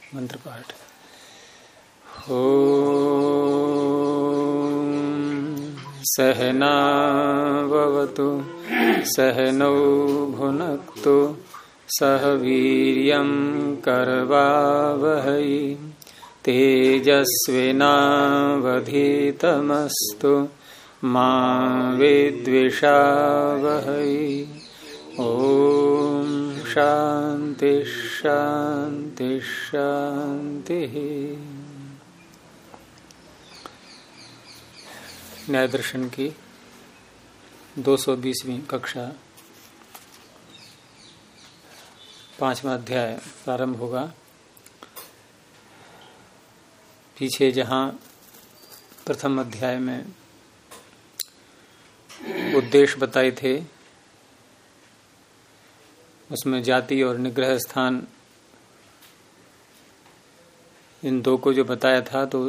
मंत्र पाठ। ओम सहनाववतु सहनौ भुनक्तु सह वीर्यं करवावहै तेजस्विनावधीतमस्तु मा विद्विषावहै। ओम शांति शांति शांति। न्याय दर्शन की 220वीं कक्षा 5वां अध्याय प्रारंभ होगा। पीछे जहाँ प्रथम अध्याय में उद्देश्य बताए थे, उसमें जाति और निग्रह स्थान इन दो को जो बताया था, तो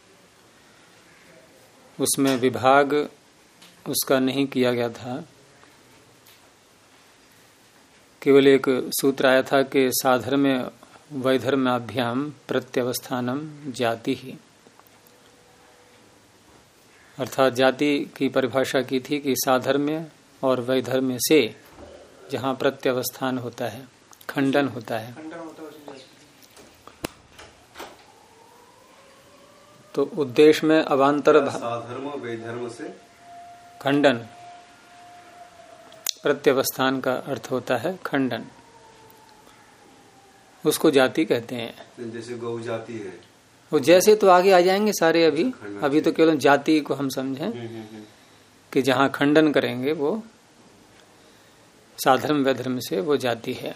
उसमें विभाग उसका नहीं किया गया था। केवल एक सूत्र आया था कि साधर्म्य वैधर्म्याभ्याम प्रत्यवस्थानम जाति ही, अर्थात जाति की परिभाषा की थी कि साधर्म्य और वैधर्म्य से जहाँ प्रत्यवस्थान होता है, खंडन होता है, तो उद्देश्य में अवान्तर साधर्म वैधर्म से खंडन, प्रत्यवस्थान का अर्थ होता है खंडन, उसको जाति कहते हैं। जैसे गौ जाति है, वो जैसे तो आगे आ जाएंगे सारे। अभी तो केवल जाति को हम समझें कि जहाँ खंडन करेंगे वो साधर्म वैधर्म से वो जाति है।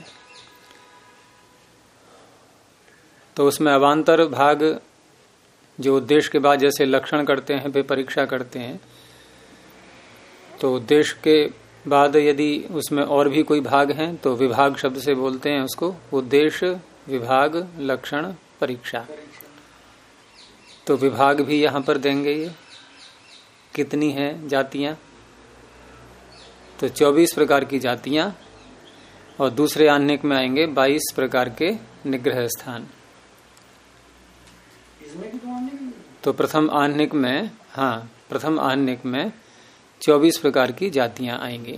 तो उसमें अवान्तर भाग जो उद्देश्य के बाद जैसे लक्षण करते हैं, फिर परीक्षा करते हैं, तो उद्देश्य के बाद यदि उसमें और भी कोई भाग हैं तो विभाग शब्द से बोलते हैं उसको। उद्देश्य, विभाग, लक्षण, परीक्षा। तो विभाग भी यहाँ पर देंगे। ये कितनी हैं जातियां? तो 24 प्रकार की जातियां, और दूसरे आह्निक में आएंगे 22 प्रकार के निग्रह स्थान। तो प्रथम आह्निक में, प्रथम आह्निक में 24 प्रकार की जातियां आएंगी।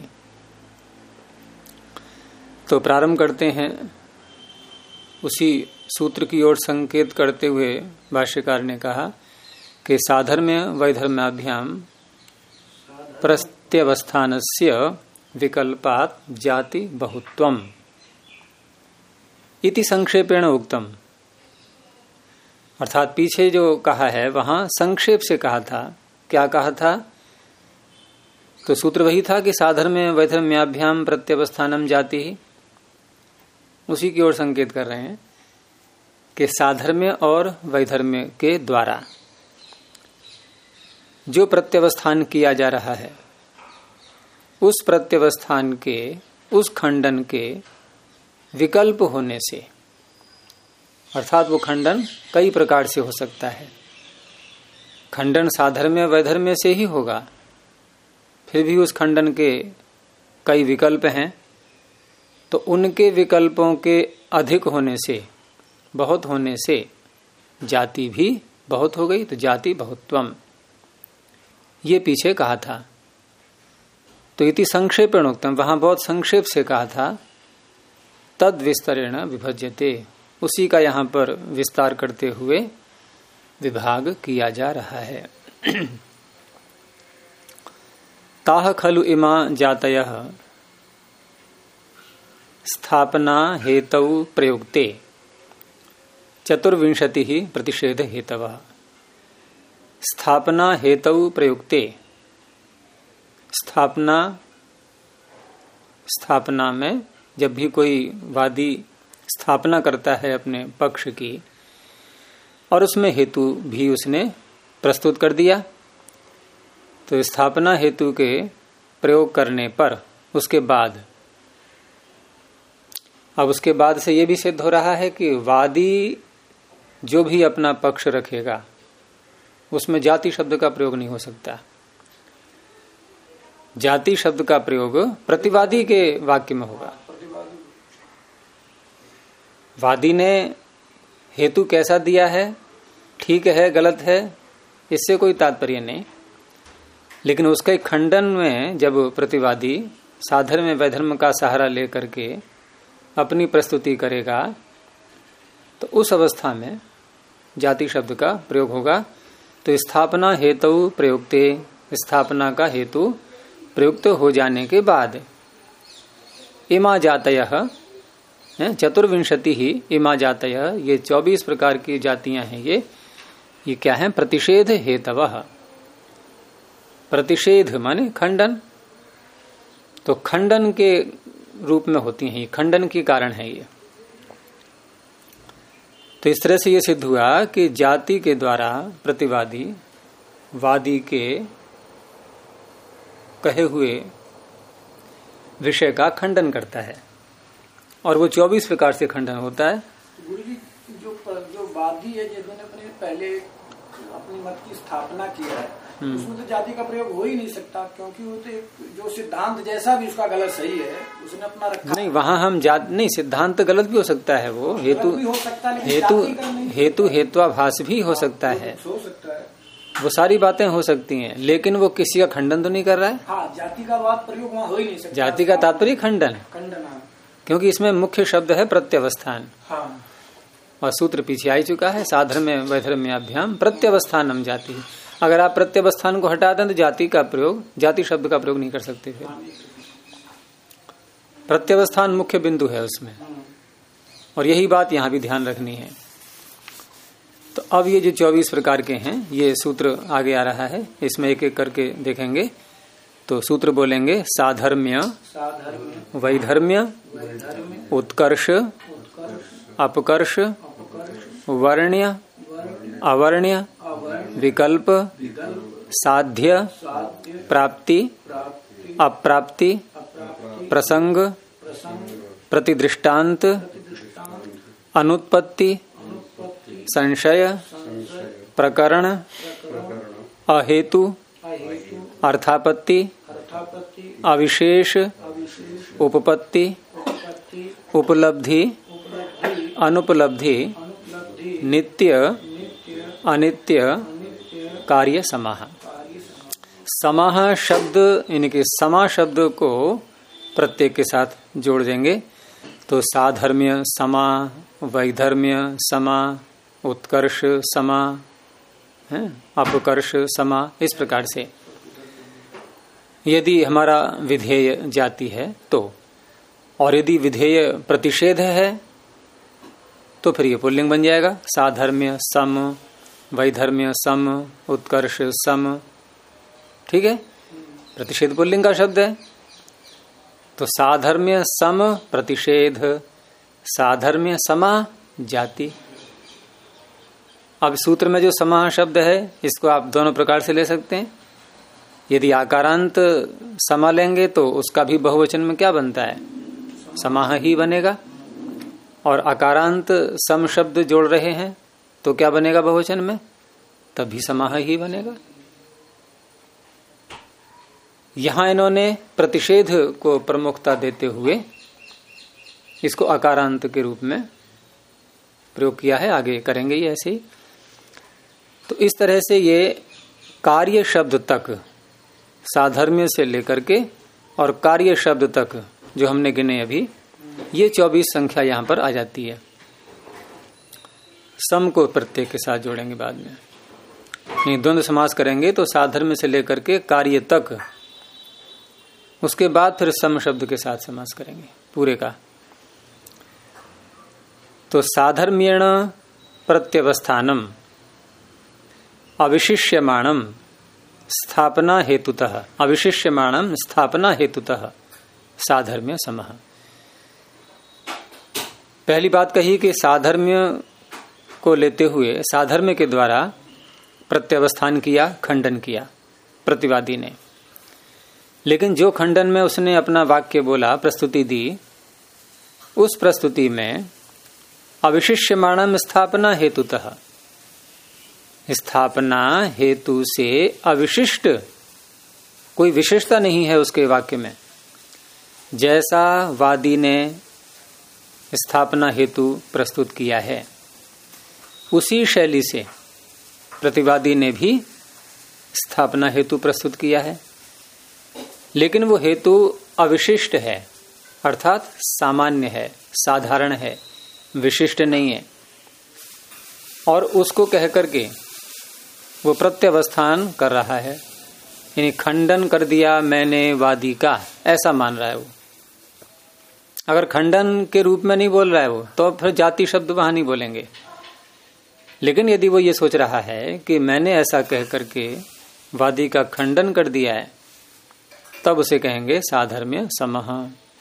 तो प्रारंभ करते हैं उसी सूत्र की ओर संकेत करते हुए भाष्यकार ने कहा कि साधर्म्य वैधर्म्याभ्याम प्रत्यवस्थानस्य विकल्पात जाति बहुत्वम इति संक्षेपेण उक्तम। अर्थात पीछे जो कहा है वहां संक्षेप से कहा था। क्या कहा था? तो सूत्र वही था कि साधर्म्य वैधर्म्याभ्याम प्रत्यवस्थानम जाति ही, उसी की ओर संकेत कर रहे हैं कि साधर्म्य और वैधर्म्य के द्वारा जो प्रत्यवस्थान किया जा रहा है, उस प्रत्यवस्थान के, उस खंडन के विकल्प होने से, अर्थात वो खंडन कई प्रकार से हो सकता है। खंडन साधर्म्य वैधर्म्य से ही होगा, फिर भी उस खंडन के कई विकल्प हैं, तो उनके विकल्पों के अधिक होने से, बहुत होने से जाति भी बहुत हो गई। तो जाति बहुत्वम, ये पीछे कहा था। तो इति संक्षेपेण उक्तम, वहां बहुत संक्षेप से कहा था। तद विस्तरेण विभज्यते, उसी का यहां पर विस्तार करते हुए विभाग किया जा रहा है। ताह खलु इमा जातयः स्थापना हेतौ प्रयुक्ते 24 प्रतिषेध हेतवः। स्थापना हेतौ प्रयुक्ते, स्थापना में जब भी कोई वादी स्थापना करता है अपने पक्ष की, और उसमें हेतु भी उसने प्रस्तुत कर दिया, तो स्थापना हेतु के प्रयोग करने पर उसके बाद, अब उसके बाद से ये भी सिद्ध हो रहा है कि वादी जो भी अपना पक्ष रखेगा उसमें जाति शब्द का प्रयोग नहीं हो सकता। जाति शब्द का प्रयोग प्रतिवादी के वाक्य में होगा। वादी ने हेतु कैसा दिया है, ठीक है गलत है, इससे कोई तात्पर्य नहीं। लेकिन उसके खंडन में जब प्रतिवादी साधर्म्य वैधर्म का सहारा लेकर के अपनी प्रस्तुति करेगा तो उस अवस्था में जाति शब्द का प्रयोग होगा। तो स्थापना हेतु प्रयुक्ते, स्थापना का हेतु प्रयुक्त हो जाने के बाद इमा जातयः, चतुर्विंशति ही इमा जातयः, ये 24 प्रकार की जातियां हैं। ये क्या है? प्रतिषेध हेतवः। प्रतिषेध माने खंडन, तो खंडन के रूप में होती हैं, खंडन की कारण है ये। तो इस तरह से ये सिद्ध हुआ कि जाति के द्वारा प्रतिवादी वादी के कहे हुए विषय का खंडन करता है, और वो 24 प्रकार से खंडन होता है। गुरु जी, जो वादी है जिन्होंने अपने पहले अपनी मत की स्थापना की है, उसमें तो जाति का प्रयोग हो ही नहीं सकता, क्योंकि वो तो जो सिद्धांत जैसा भी उसका गलत सही है उसने अपना रखा। नहीं, वहां हम नहीं, सिद्धांत गलत भी हो सकता है, वो हेतु भी हो सकता है, हेतु हेत्वाभास भी हो सकता है, वो सारी बातें हो सकती हैं, लेकिन वो किसी का खंडन तो नहीं कर रहा है। हाँ, जाति का बात प्रयोग वहाँ हो ही नहीं सकता। जाति का तात्पर्य खंडन, क्योंकि इसमें मुख्य शब्द है प्रत्यवस्थान। हाँ। और सूत्र पीछे आ चुका है, साधर्म्य वैधर्म्याभ्याम प्रत्यवस्थानम जाति। अगर आप प्रत्यवस्थान को हटा दें तो जाति का प्रयोग, जाति शब्द का प्रयोग नहीं कर सकते। फिर प्रत्यवस्थान मुख्य बिंदु है उसमें, और यही बात यहां भी ध्यान रखनी है। तो अब ये जो 24 प्रकार के हैं, ये सूत्र आगे आ रहा है, इसमें एक एक करके देखेंगे। तो सूत्र बोलेंगे साधर्म्य, वैधर्म्य, उत्कर्ष, अपकर्ष, वर्ण्य, अवर्ण्य, विकल्प, साध्य, प्राप्ति, अप्राप्ति, प्रसंग, प्रतिदृष्टांत, अनुत्पत्ति, संशय, प्रकरण, अहेतु, अर्थापत्ति, अविशेष, उपपत्ति, उपलब्धि, अनुपलब्धि, नित्य, अनित्य, कार्य समाह। समाह शब्द यानी कि समा शब्द को प्रत्येक के साथ जोड़ देंगे। तो साधर्म्य समा, वैधर्म्य समा, उत्कर्ष समा, अपकर्ष समा, इस प्रकार से। यदि हमारा विधेय जाति है तो, और यदि विधेय प्रतिषेध है तो फिर ये पुल्लिंग बन जाएगा। साधर्म्य सम, वैधर्म्य सम, उत्कर्ष सम, ठीक है, प्रतिषेध पुल्लिंग का शब्द है। तो साधर्म्य सम प्रतिषेध, साधर्म्य समा जाति। अब सूत्र में जो समाह शब्द है इसको आप दोनों प्रकार से ले सकते हैं। यदि आकारांत समा लेंगे तो उसका भी बहुवचन में क्या बनता है? समाह ही बनेगा। और अकारांत सम शब्द जोड़ रहे हैं तो क्या बनेगा बहुवचन में? तभी समाह ही बनेगा। यहां इन्होंने प्रतिषेध को प्रमुखता देते हुए इसको अकारांत के रूप में प्रयोग किया है। आगे करेंगे ये ऐसे ही। तो इस तरह से ये कार्य शब्द तक, साधर्म्य से लेकर के और कार्य शब्द तक जो हमने गिने अभी, ये 24 संख्या यहां पर आ जाती है। सम को प्रत्येक के साथ जोड़ेंगे बाद में, नहीं द्वंद्व समास करेंगे तो साधर्म्य से लेकर के कार्य तक, उसके बाद फिर सम शब्द के साथ समास करेंगे पूरे का। तो साधर्म्येण प्रत्यवस्थानम अविशिष्यमाणम स्थापना हेतुतः, अविशिष्यमाणम स्थापना हेतुतः साधर्म्य समः। पहली बात कही कि साधर्म्य को लेते हुए साधर्म्य के द्वारा प्रत्यवस्थान किया, खंडन किया प्रतिवादी ने। लेकिन जो खंडन में उसने अपना वाक्य बोला, प्रस्तुति दी, उस प्रस्तुति में अविशिष्यमाणम स्थापना हेतुतः, स्थापना हेतु से अविशिष्ट, कोई विशेषता नहीं है उसके वाक्य में। जैसा वादी ने स्थापना हेतु प्रस्तुत किया है उसी शैली से प्रतिवादी ने भी स्थापना हेतु प्रस्तुत किया है, लेकिन वो हेतु अविशिष्ट है, अर्थात सामान्य है, साधारण है, विशिष्ट नहीं है। और उसको कह करके वो प्रत्यवस्थान कर रहा है, यानी खंडन कर दिया मैंने वादी का, ऐसा मान रहा है वो। अगर खंडन के रूप में नहीं बोल रहा है वो, तो फिर जाति शब्द वहां नहीं बोलेंगे। लेकिन यदि वो ये सोच रहा है कि मैंने ऐसा कह करके वादी का खंडन कर दिया है, तब उसे कहेंगे साधर्म्य समः।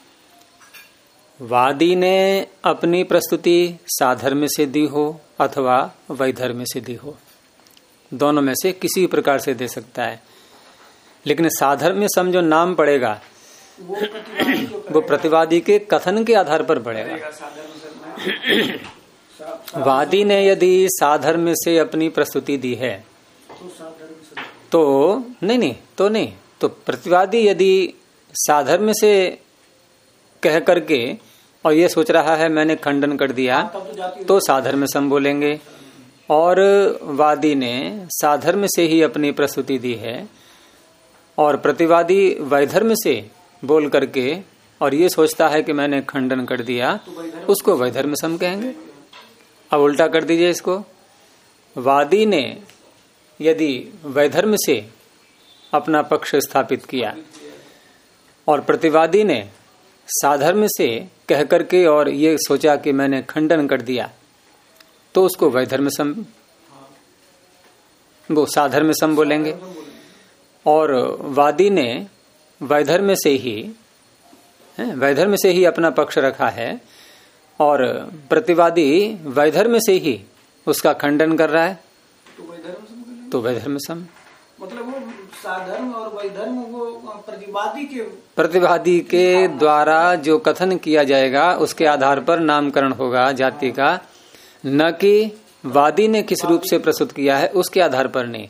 वादी ने अपनी प्रस्तुति साधर्म्य से दी हो अथवा वैधर्म्य से दी हो, दोनों में से किसी प्रकार से दे सकता है, लेकिन साधर्म्य सम जो नाम पड़ेगा वो प्रतिवादी के कथन के आधार पर पड़ेगा। वादी ने यदि साधर्म्य से अपनी प्रस्तुति दी है तो नहीं, तो प्रतिवादी यदि साधर्म्य से कह करके और ये सोच रहा है मैंने खंडन कर दिया, तो साधर्म्य सम बोलेंगे। और वादी ने साधर्म्य से ही अपनी प्रस्तुति दी है और प्रतिवादी वैधर्म्य से बोल करके और ये सोचता है कि मैंने खंडन कर दिया, उसको वैधर्म्य सम कहेंगे। अब उल्टा कर दीजिए इसको, वादी ने यदि वैधर्म्य से अपना पक्ष स्थापित किया और प्रतिवादी ने साधर्म्य से कह करके और ये सोचा कि मैंने खंडन कर दिया, तो उसको वैधर्म्य सम, वो साधर्म्य सम बोलेंगे। और वादी ने वैधर्म्य से ही अपना पक्ष रखा है और प्रतिवादी वैधर्म्य से ही उसका खंडन कर रहा है, तो वैधर्म्य सम। मतलब वो साधर्म और वैधर्म वो प्रतिवादी के द्वारा जो कथन किया जाएगा उसके आधार पर नामकरण होगा जाति का, न कि वादी ने किस रूप से प्रस्तुत किया है उसके आधार पर नहीं।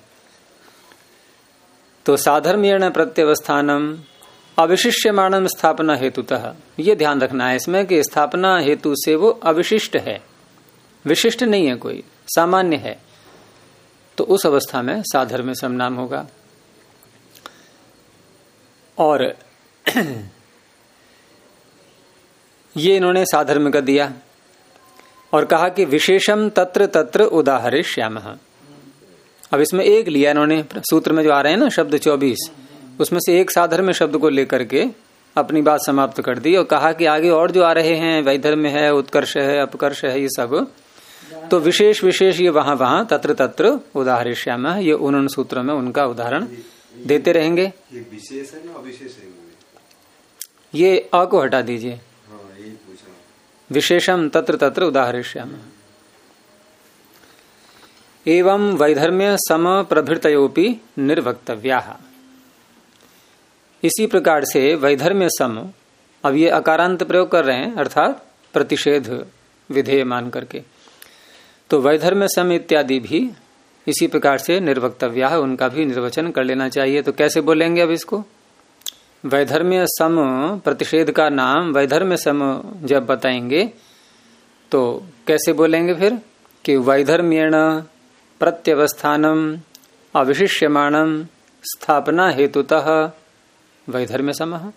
तो साधर्म्येण प्रत्यवस्थानम अविशिष्यमाणम स्थापना हेतुतः, ये ध्यान रखना है इसमें कि स्थापना हेतु से वो अविशिष्ट है, विशिष्ट नहीं है, कोई सामान्य है, तो उस अवस्था में साधर्म्य सम नाम होगा। और ये इन्होंने साधर्म्य का दिया और कहा कि विशेषम तत्र तत्र उदाहरिष्यामः। अब इसमें एक लिया इन्होंने, सूत्र में जो आ रहे हैं ना शब्द 24, उसमें से एक साधर्म्य शब्द को लेकर के अपनी बात समाप्त कर दी और कहा कि आगे और जो आ रहे हैं वैधर्म्य है, उत्कर्ष है, अपकर्ष है, ये सब तो विशेष ये वहां तत्र तत्र उदाहरिष्यामः, ये उन सूत्रों में उनका उदाहरण देते रहेंगे। ये विशेष है ना अविशेष है? ये अ को हटा दीजिए। हाँ, यही पूछा। विशेषम तत्र तत्र उदाहरिष्यामः। एवं वैधर्म्य सम प्रभृतयोपि निर्वक्तव्याः। इसी प्रकार से वैधर्म्य सम, अब ये अकारांत प्रयोग कर रहे हैं अर्थात प्रतिषेध विधेय मान करके, तो वैधर्म्य सम इत्यादि भी इसी प्रकार से निर्वक्तव्या है, उनका भी निर्वचन कर लेना चाहिए। तो कैसे बोलेंगे अब इसको? वैधर्म्य सम प्रतिषेध का नाम वैधर्म्य सम जब बताएंगे तो कैसे बोलेंगे फिर कि वैधर्म्येण प्रत्यवस्थानम अविशिष्यमाणम स्थापना हेतुतः वैधर्म्य समः।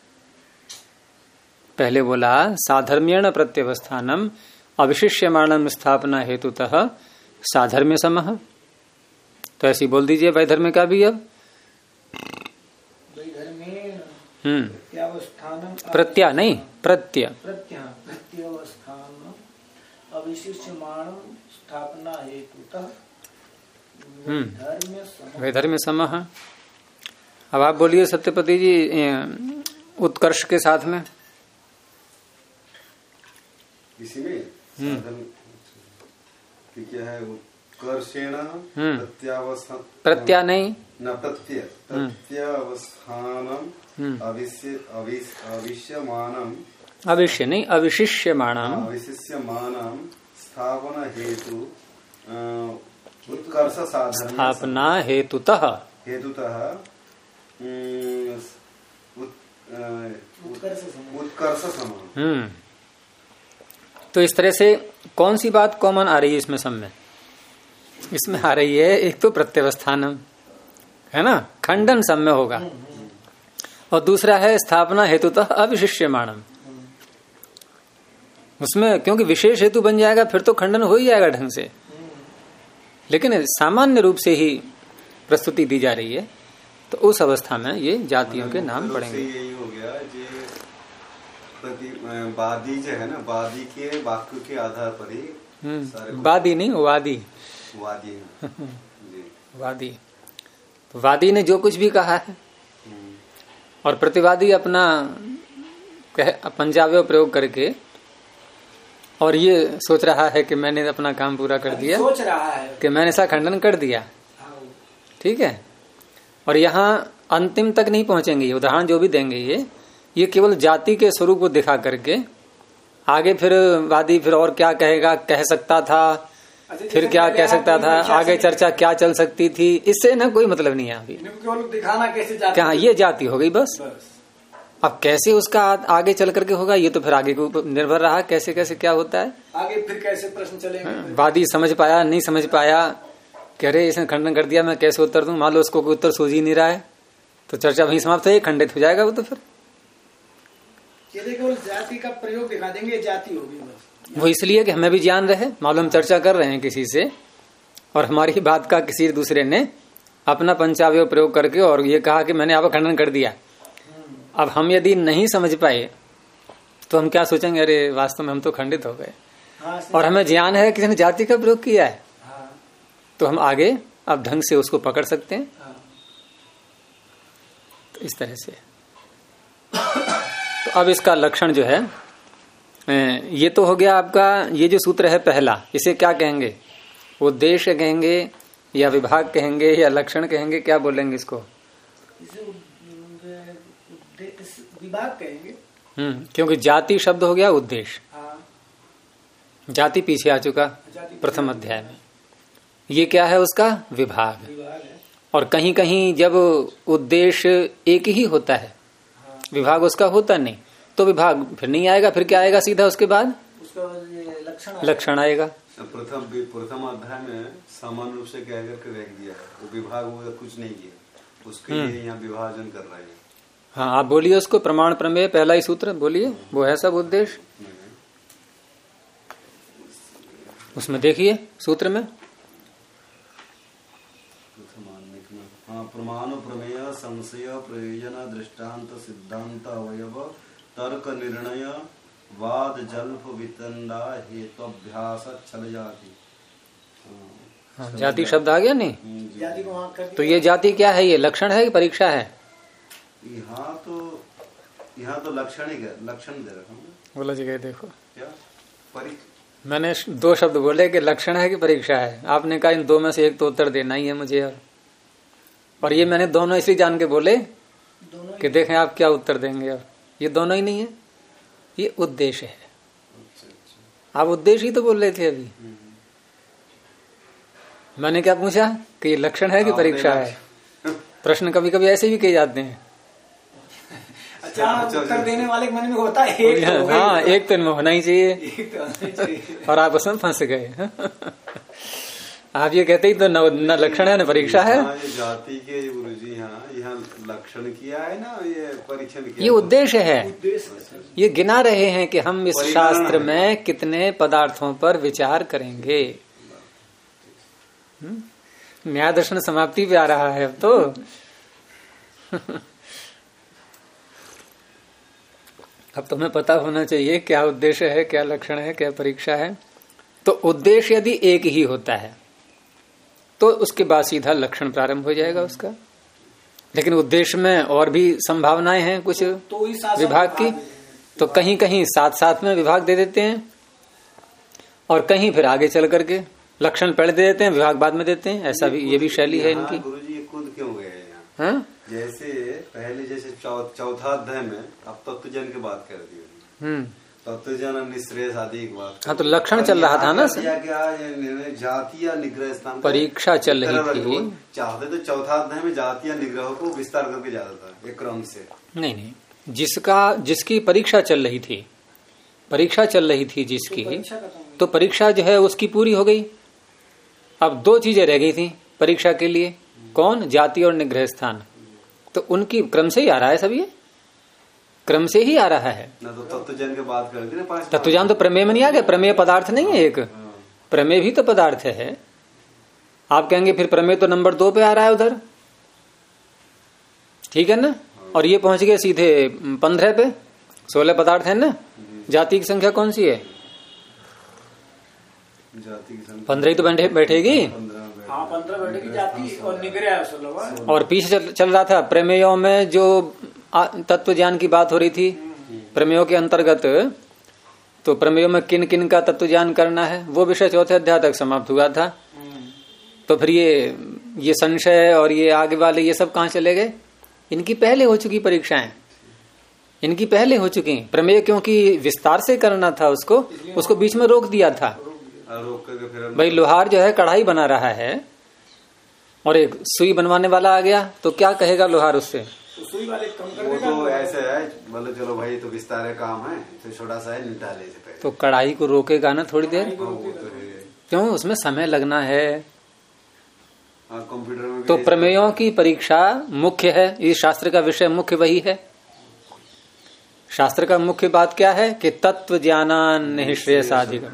पहले बोला साधर्म्येण प्रत्यवस्थानम अविशिष्यमाणम स्थापना हेतुतः साधर्म्य समः, तो ऐसे बोल दीजिए वैधर्म्य का भी। अब प्रत्या नहीं प्रत्यय स्थापना हेतुतः वैधर्म्य समः। अब आप बोलिए सत्यपति जी उत्कर्ष के साथ में। इसी में क्या है? उत्कर्षेण प्रत्या नहीं न प्रत्यावस्थानम अविष्यमानम, अविष्य नहीं अविशिष्यमाणम, अविशिष्यमानम स्थापना हेतु उत्कर्ष साधन स्थापना हेतुतः उत्कर्ष सम। तो इस तरह से कौन सी बात कॉमन आ रही है इसमें सब में? इसमें आ रही है एक तो प्रत्यवस्थानम है ना, खंडन सम्य होगा, और दूसरा है स्थापना हेतुतः अविशिष्यमाणम। उसमें क्योंकि विशेष हेतु बन जाएगा फिर तो खंडन हो ही जाएगा ढंग से, लेकिन सामान्य रूप से ही प्रस्तुति दी जा रही है, तो उस अवस्था में ये जातियों के नाम पड़ेंगे। यही हो गया जी, वादी जो है ना, वादी के वाक्य के आधार पर ही वादी नहीं, वादी वादी जी। वादी, तो वादी ने जो कुछ भी कहा है और प्रतिवादी अपना पंजाबी प्रयोग करके और ये सोच रहा है कि मैंने अपना काम पूरा कर दिया, सोच रहा है कि मैंने ऐसा खंडन कर दिया, ठीक है। और यहाँ अंतिम तक नहीं पहुंचेंगे, ये उदाहरण जो भी देंगे ये केवल जाति के स्वरूप को दिखा करके आगे फिर वादी फिर और क्या कहेगा, कह सकता था, फिर क्या कह सकता था, आगे चर्चा क्या चल सकती थी, इससे ना कोई मतलब नहीं है अभी। केवल दिखाना कैसे जाति, क्या ये जाति हो गई बस। अब कैसे उसका आगे चल करके होगा ये तो फिर आगे के ऊपर निर्भर रहा, कैसे कैसे क्या होता है आगे, फिर कैसे प्रश्न चलेंगे। वादी समझ पाया नहीं समझ पाया, कह रहे इसने खंडन कर दिया, मैं कैसे उत्तर दूं, मान लो उसको कोई उत्तर सूझ ही नहीं रहा है, तो चर्चा वहीं समाप्त है, खंडित हो जाएगा वो। तो फिर ये केवल जाति का प्रयोग दिखा देंगे, जाति होगी बस। वो इसलिए कि हमें भी ज्ञान रहे, मालूम चर्चा कर रहे हैं किसी से और हमारी ही बात का किसी दूसरे ने अपना पंचावय प्रयोग करके और ये कहा कि मैंने आपका खंडन कर दिया। अब हम यदि नहीं समझ पाए तो हम क्या सोचेंगे, अरे वास्तव में हम तो खंडित हो गए। और हमें ज्ञान है किसी ने जाति का प्रयोग किया है, तो हम आगे अब ढंग से उसको पकड़ सकते हैं। तो इस तरह से तो अब इसका लक्षण जो है, ये तो हो गया आपका, ये जो सूत्र है पहला, इसे क्या कहेंगे, उद्देश्य कहेंगे या विभाग कहेंगे या लक्षण कहेंगे, क्या बोलेंगे इसको? विभाग कहेंगे। क्योंकि जाति शब्द हो गया उद्देश्य, जाति पीछे आ चुका प्रथम अध्याय में, ये क्या है उसका विभाग है। और कहीं कहीं जब उद्देश्य एक ही होता है, विभाग उसका होता नहीं, तो विभाग फिर नहीं आएगा, फिर क्या आएगा सीधा उसके बाद लक्षण आएगा। प्रथम अध्याय में सामान्य रूप से कह करके रख दिया, वो विभाग वो कुछ नहीं किया, उसके लिए यहाँ विभाजन कर रहा है। हाँ आप बोलिए उसको, प्रमाण प्रमेय पहला ही सूत्र बोलिए, वो है सब उद्देश्य। उसमें देखिए सूत्र में प्रमाण प्रमेय संशय प्रयोजन दृष्टांत सिद्धांत अवयव तर्क निर्णय वाद जल्प वितंडा हेतुभ्यास छल जाति। जाति शब्द आ गया नहीं, जाति को वहाँ कर तो ये जाति क्या है, ये लक्षण है कि परीक्षा है? यहाँ तो लक्षण ही लक्षण दे रखा हूँ। बोला जगह देखो क्या मैंने दो शब्द बोले कि लक्षण है कि परीक्षा है, आपने कहा इन दो में से एक तो उत्तर देना ही है मुझे अब। और ये मैंने दोनों इसलिए जान के बोले कि देखें आप क्या उत्तर देंगे। अब ये दोनों ही नहीं है, ये उद्देश्य है। आप उद्देश्य ही तो बोल रहे थे अभी। मैंने क्या पूछा कि ये लक्षण है कि परीक्षा है? प्रश्न कभी कभी ऐसे भी किए जाते हैं। अच्छा, उत्तर देने वाले के मन में होता है एक तो हाँ, एक तो इनमें होना ही चाहिए, और आप उसमें फंस गए। आप ये कहते ही तो न लक्षण है न परीक्षा है। ये जाति के गुरु जी यहाँ लक्षण किया है ना, ये परीक्षण किया, ये उद्देश्य है। ये गिना रहे हैं कि हम इस शास्त्र में कितने पदार्थों पर विचार करेंगे। न्याय दर्शन समाप्ति पे आ रहा है अब तो। अब तुम्हें पता होना चाहिए क्या उद्देश्य है, क्या लक्षण है, क्या परीक्षा है। तो उद्देश्य यदि एक ही होता है तो उसके बाद सीधा लक्षण प्रारंभ हो जाएगा उसका। लेकिन उद्देश्य में और भी संभावनाएं हैं कुछ तो विभाग की, तो कहीं कहीं साथ साथ में विभाग दे देते हैं और कहीं फिर आगे चल करके लक्षण पहले दे देते हैं, विभाग बाद में देते हैं। ऐसा भी, ये भी शैली है इनकी। गुरुजी ये खुद क्यों गए हाँ? जैसे पहले जैसे चौथा अध्याय में अब तत्वजन की बात कर दी, तत्वजन निश्रेष आदि की बात। हाँ, तो लक्षण चल रहा था ना, क्या जाति या निग्रह स्थान परीक्षा चल रही थी। चाहते तो चौथा अध्याय में जाति या निग्रह को विस्तार करके जाता था एक क्रम से। नहीं, जिसकी परीक्षा चल रही थी, परीक्षा चल रही थी जिसकी, तो परीक्षा जो है उसकी पूरी हो गई। अब दो चीजें रह गई थी परीक्षा के लिए, कौन? जाति और निग्रह स्थान। तो उनकी क्रम से ही आ रहा है, सब ये क्रम से ही आ रहा है ना। तो तत्वज्ञान की बात कर दी ना, 5 तत्वज्ञान तो प्रमेय में नहीं आ गया, प्रमेय पदार्थ नहीं है एक, प्रमेय भी तो पदार्थ है। आप कहेंगे फिर प्रमेय तो नंबर 2 पे आ रहा है उधर, ठीक है ना। और ये पहुंच गए सीधे 15 पे, 16 पदार्थ है ना। जाति की संख्या कौन सी है? जाति की संख्या 15 ही तो बैठेगी। 15 बैठेगी जाति और निग्रह 16। और पीछे चल रहा था प्रमेयों में जो तत्व ज्ञान की बात हो रही थी, प्रमेयों के अंतर्गत तो प्रमेयों में किन किन का तत्व ज्ञान करना है, वो विषय चौथे अध्याय तक समाप्त हुआ था। तो फिर ये संशय और ये आगे वाले ये सब कहाँ चले गए? इनकी पहले हो चुकी परीक्षाएं, इनकी पहले हो चुकी। प्रमेय क्योंकि विस्तार से करना था उसको बीच में रोक दिया था। भाई लोहार जो है कढ़ाई बना रहा है और एक सुई बनवाने वाला आ गया, तो क्या कहेगा लोहार उससे? तो सुई वाले कम कर वो देगा। तो ऐसे है, बोले चलो भाई तो विस्तार है, काम है तो छोटा सा है, निपटा ले इसे पहले। तो कढ़ाई को रोकेगा ना थोड़ी देर, वो तो है। क्यों? उसमें समय लगना है। कंप्यूटर में भी तो प्रमेयों की परीक्षा मुख्य है, इस शास्त्र का विषय मुख्य वही है। शास्त्र का मुख्य बात क्या है कि तत्व ज्ञानान निःश्रेयसाधिगम,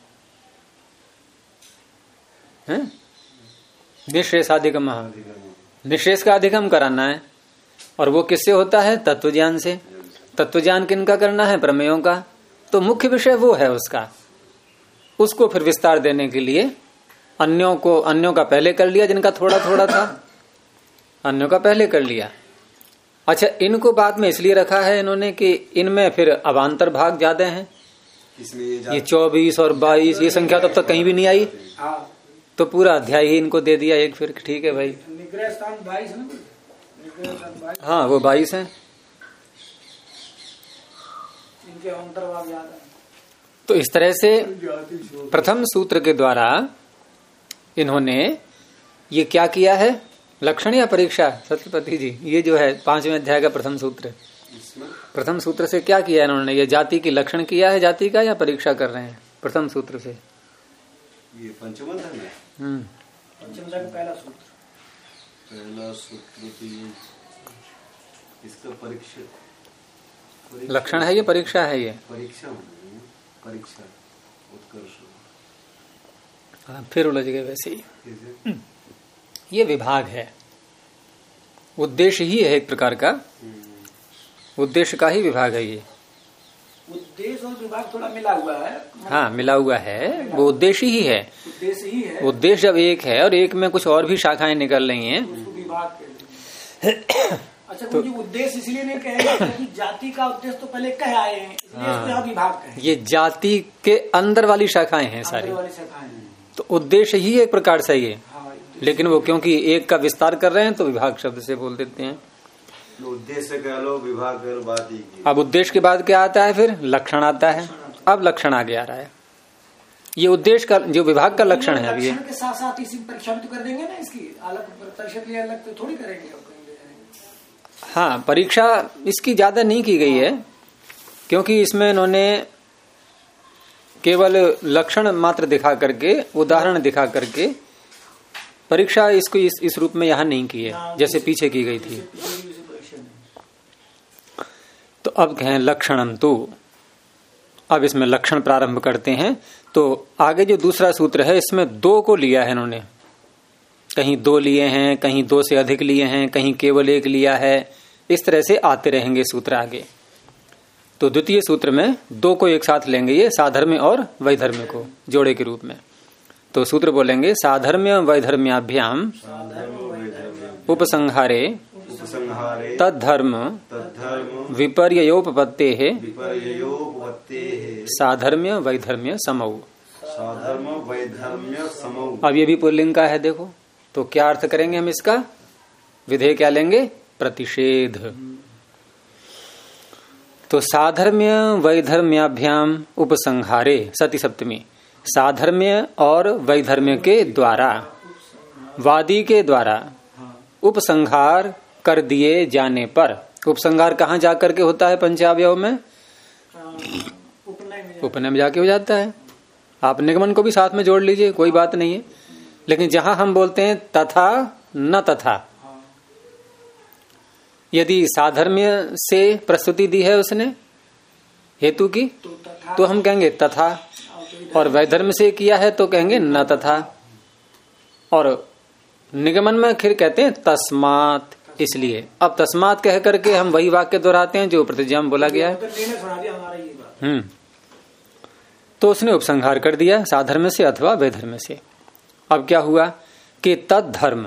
निःश्रेयसाधिगम, निःश्रेयस का अधिगम कराना है। और वो किससे होता है? तत्व ज्ञान से। तत्व ज्ञान किनका करना है? प्रमेयों का। तो मुख्य विषय वो है उसका, उसको फिर विस्तार देने के लिए अन्यों का पहले कर लिया, जिनका थोड़ा थोड़ा था, अन्यों का पहले कर लिया। अच्छा, इनको बाद में इसलिए रखा है इन्होंने कि इनमें फिर अवान्तर भाग ज्यादा हैं। इसमें ये 24 और 22 ये संख्या तब तक कहीं भी नहीं आई, तो पूरा अध्याय ही इनको दे दिया एक। फिर ठीक है भाई, निग्रह स्थान 22 है ना, निग्रह स्थान 22। हाँ वो 22 है। इनके अंतर्भाग याद है। तो इस तरह से प्रथम सूत्र के द्वारा इन्होंने ये क्या किया है? लक्षण या परीक्षा? सत्यपति जी, ये जो है 5वें अध्याय का प्रथम सूत्र, प्रथम सूत्र से क्या किया इन्होंने? ये जाति की लक्षण किया है जाति का, या परीक्षा कर रहे हैं प्रथम सूत्र से? ये पंचम अध्याय में पंचम अध्याय का पहला सूत्र इसका परीक्षा लक्षण है, ये परीक्षा है, ये परीक्षा उत्कर्ष। हाँ, फिर उलझ गए वैसे ही। ये विभाग है, उद्देश्य ही है एक प्रकार का, उद्देश्य का ही विभाग है ये। उद्देश्य और विभाग थोड़ा मिला हुआ है। हाँ मिला हुआ है, वो उद्देश्य ही है। उद्देश्य ही है। उद्देश्य जब एक है और एक में कुछ और भी शाखाएं निकल रही हैं, उसको विभाग कहते हैं। अच्छा, तो मुझे उद्देश्य इसलिए नहीं कहेंगे क्योंकि जाति का उद्देश्य तो पहले कह आए हैं, इसलिए इसको यहाँ विभाग कहें। ये जाति के अंदर वाली शाखाएं हैं सारी, वाली शाखाएं हैं। तो उद्देश्य ही एक प्रकार से ये, हाँ, लेकिन वो क्योंकि एक का विस्तार कर रहे हैं तो विभाग शब्द से बोल देते हैं। उद्देश्य कह लो, विभाग कह लो, बात ही। अब उद्देश्य के बाद क्या आता है? फिर लक्षण आता है। अब लक्षण आगे आ रहा है, ये उद्देश्य का जो विभाग का लक्षण है। अब ये लक्षण के साथ साथ इसी परीक्षा भी तो कर देंगे ना, इसकी अलग प्रतिशत लिया अलग तो थोड़ी करेंगे। हाँ, परीक्षा इसकी ज्यादा नहीं की गई है, क्योंकि इसमें इन्होंने केवल लक्षण मात्र दिखा करके, उदाहरण दिखा करके परीक्षा इसको इस रूप में यहाँ नहीं की है जैसे पीछे की गई थी। तो अब कहें लक्षणम तु, अब इसमें लक्षण प्रारंभ करते हैं। तो आगे जो दूसरा सूत्र है इसमें 2 को लिया है इन्होंने, कहीं 2 लिए हैं, कहीं 2 से अधिक लिए हैं, कहीं केवल 1 लिया है। इस तरह से आते रहेंगे सूत्र आगे। तो द्वितीय सूत्र में 2 को एक साथ लेंगे, ये साधर्म्य और वैधर्म्य को जोड़े के रूप में। तो सूत्र बोलेंगे साधर्म्य वैधर्म्याभ्याम उपसंहारे तद्धर्म विपर्योपपत्ते साधर्म्य वैधर्म्य समौ। अब ये भी पुल्लिंग का है, देखो। तो क्या अर्थ करेंगे हम इसका? विधेय क्या लेंगे? प्रतिषेध। तो साधर्म्य वैधर्म्याभ्याम उपसंहारे, सती सप्तमी, साधर्म्य और वैधर्म्य के द्वारा, वादी के द्वारा उपसंहार कर दिए जाने पर, उपसंहार कहाँ जाकर के होता है? पंचावयव में, उपनय में जाके हो जाता है। आप निगमन को भी साथ में जोड़ लीजिए, कोई बात नहीं है, लेकिन जहां हम बोलते हैं तथा न तथा, यदि साधर्म्य से प्रस्तुति दी है उसने हेतु की तो हम कहेंगे तथा, और वैधर्म्य से किया है तो कहेंगे न तथा, और निगमन में फिर कहते हैं तस्मात्। इसलिए अब तस्मात् कह करके हम वही वाक्य दोहराते हैं जो प्रतिज्ञा में बोला गया है। तो उसने उपसंहार कर दिया साधर्म्य से अथवा वैधर्म्य से। अब क्या हुआ कि तद धर्म,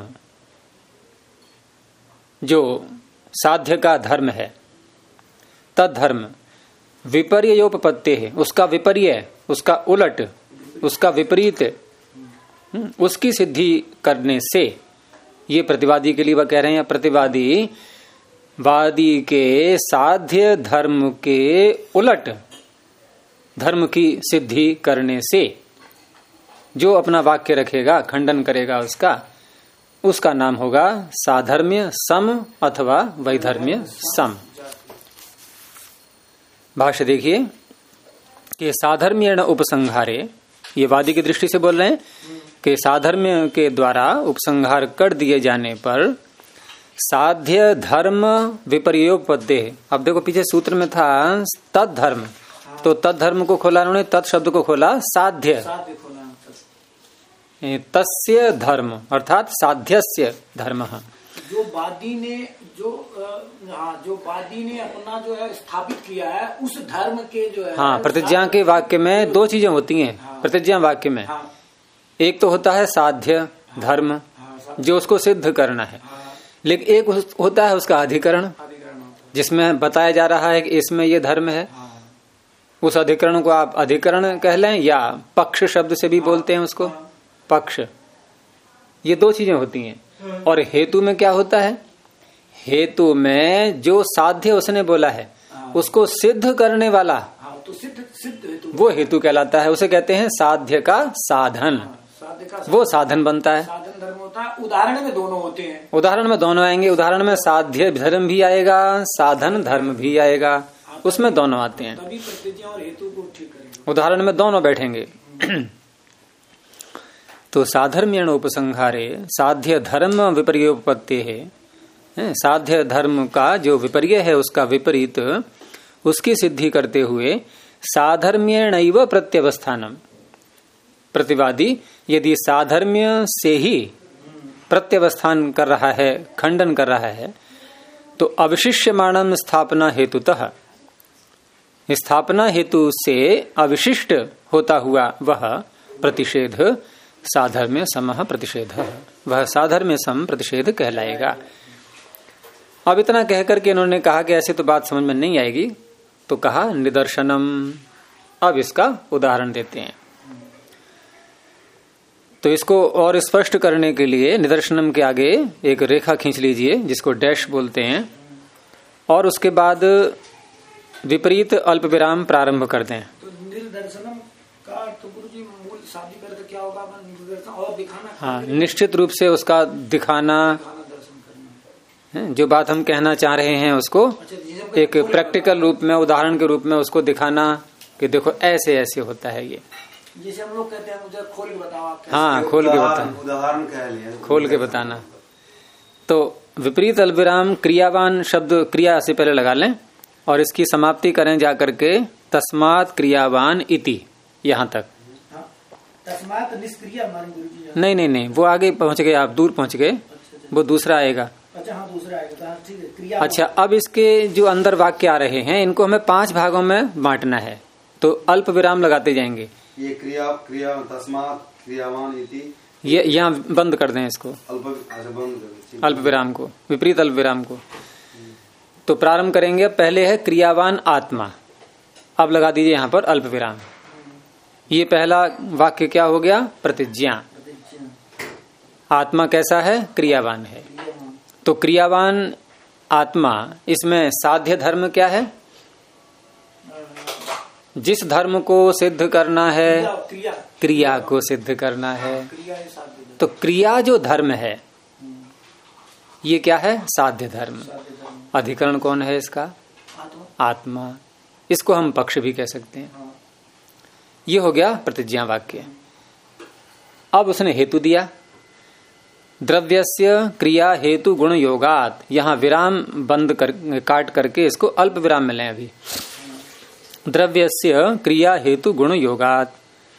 जो साध्य का धर्म है, तद धर्म विपर्योपपत्ति है, उसका विपर्य, उसका उलट, उसका विपरीत, उसकी सिद्धि करने से, ये प्रतिवादी के लिए वह कह रहे हैं, प्रतिवादी वादी के साध्य धर्म के उलट धर्म की सिद्धि करने से जो अपना वाक्य रखेगा, खंडन करेगा उसका नाम होगा साधर्म्य सम अथवा वैधर्म्य सम। भाष्य देखिए कि साधर्म्येण उपसंहारे, ये वादी की दृष्टि से बोल रहे हैं कि साधर्म्य के द्वारा उपसंहार कर दिए जाने पर साध्य धर्म विपर्योपपत्ति। अब देखो पीछे सूत्र में था तद धर्म, तो तद धर्म को खोला उन्होंने, तत् शब्द को खोला साध्य, तस्य धर्म अर्थात साध्यस्य धर्म। जो वादी ने अपना जो है स्थापित किया है उस धर्म के जो है, हाँ, प्रतिज्ञा के वाक्य में दो चीजें होती हैं। हाँ, प्रतिज्ञा वाक्य में हाँ, एक तो होता है साध्य धर्म, हाँ, जो उसको सिद्ध करना है, हाँ, लेकिन एक होता है उसका अधिकरण, जिसमें बताया जा रहा है कि इसमें ये धर्म है। हाँ, उस अधिकरण को आप अधिकरण कह लें या पक्ष शब्द से भी बोलते हैं उसको, पक्ष। ये दो चीजें होती हैं। और हेतु में क्या होता है, हेतु में जो साध्य उसने बोला है उसको सिद्ध करने वाला, तो सिद्ध हेतु, वो हेतु कहलाता है। उसे कहते हैं साध्य का साधन, वो साधन बनता है। साधन धर्म होता है। उदाहरण में दोनों होते हैं, उदाहरण में दोनों आएंगे। उदाहरण में साध्य धर्म भी आएगा, साधन धर्म भी आएगा, उसमें दोनों आते हैं। तभी प्रतिज्ञा और हेतु को ठीक करेंगे। उदाहरण में दोनों बैठेंगे। तो साधर्म्येण उपसंहारे साध्य धर्म विपर्योपपत्ति है, साध्य धर्म का जो विपर्य है उसका विपरीत, उसकी सिद्धि करते हुए साधर्म्येणैव प्रत्यवस्थानम। प्रतिवादी यदि साधर्म्य से ही प्रत्यवस्थान कर रहा है, खंडन कर रहा है, तो अविशिष्यमाणम स्थापना हेतुतः, स्थापना हेतु से अविशिष्ट होता हुआ वह प्रतिषेध साधर्म्य समः प्रतिषेध, वह साधर्म्य सम प्रतिषेध कहलाएगा। अब इतना कहकर के इन्होंने कहा कि ऐसे तो बात समझ में नहीं आएगी, तो कहा निदर्शनम। अब इसका उदाहरण देते हैं। तो इसको और स्पष्ट करने के लिए निदर्शनम के आगे एक रेखा खींच लीजिए जिसको डैश बोलते हैं, और उसके बाद विपरीत अल्प विराम प्रारंभ कर दें। तो निर्दर्शनम का तो गुरुजी मूल शादी करके क्या होगा, और दिखाना। हाँ, निश्चित रूप से उसका दिखाना, जो बात हम कहना चाह रहे हैं उसको एक प्रैक्टिकल रूप में, उदाहरण के रूप में उसको दिखाना कि देखो ऐसे ऐसे होता है ये। जैसे हम लोग कहते हैं मुझे खोल के बताओ आप। हाँ, खोल के बताना, उदाहरण कह लिया, खोल के बताना। तो विपरीत अल्पविराम क्रियावान शब्द क्रिया से पहले लगा लें और इसकी समाप्ति करें जाकर के तस्मात् क्रियावान इति, यहाँ तक। तस्मात् निष्क्रिय गुरुजी। नहीं, वो आगे पहुंच गए, आप दूर पहुंच गए, वो दूसरा आएगा। अच्छा, हाँ, दूसरा आएगा, ठीक है। क्रिया। अच्छा, अब इसके जो अंदर वाक्य आ रहे हैं इनको हमें 5 भागों में बांटना है, तो अल्प विराम लगाते जाएंगे। ये क्रिया तस्मात् क्रियावान इति, ये यहाँ बंद कर दें इसको, अल्प विराम को, विपरीत अल्प विराम को। तो प्रारंभ करेंगे, पहले है क्रियावान आत्मा, अब लगा दीजिए यहाँ पर अल्प विराम। ये पहला वाक्य क्या हो गया, प्रतिज्ञा। आत्मा कैसा है, क्रियावान है। तो क्रियावान आत्मा, इसमें साध्य धर्म क्या है, जिस धर्म को सिद्ध करना है, क्रिया को सिद्ध करना है। तो क्रिया जो धर्म है ये क्या है, साध्य धर्म। अधिकरण कौन है इसका, आत्मा। इसको हम पक्ष भी कह सकते हैं। ये हो गया प्रतिज्ञा वाक्य। अब उसने हेतु दिया द्रव्यस्य क्रिया हेतु गुण योगात, यहां विराम बंद काट करके इसको अल्प विराम में लें। अभी द्रव्यस्य क्रिया हेतु गुण योगात,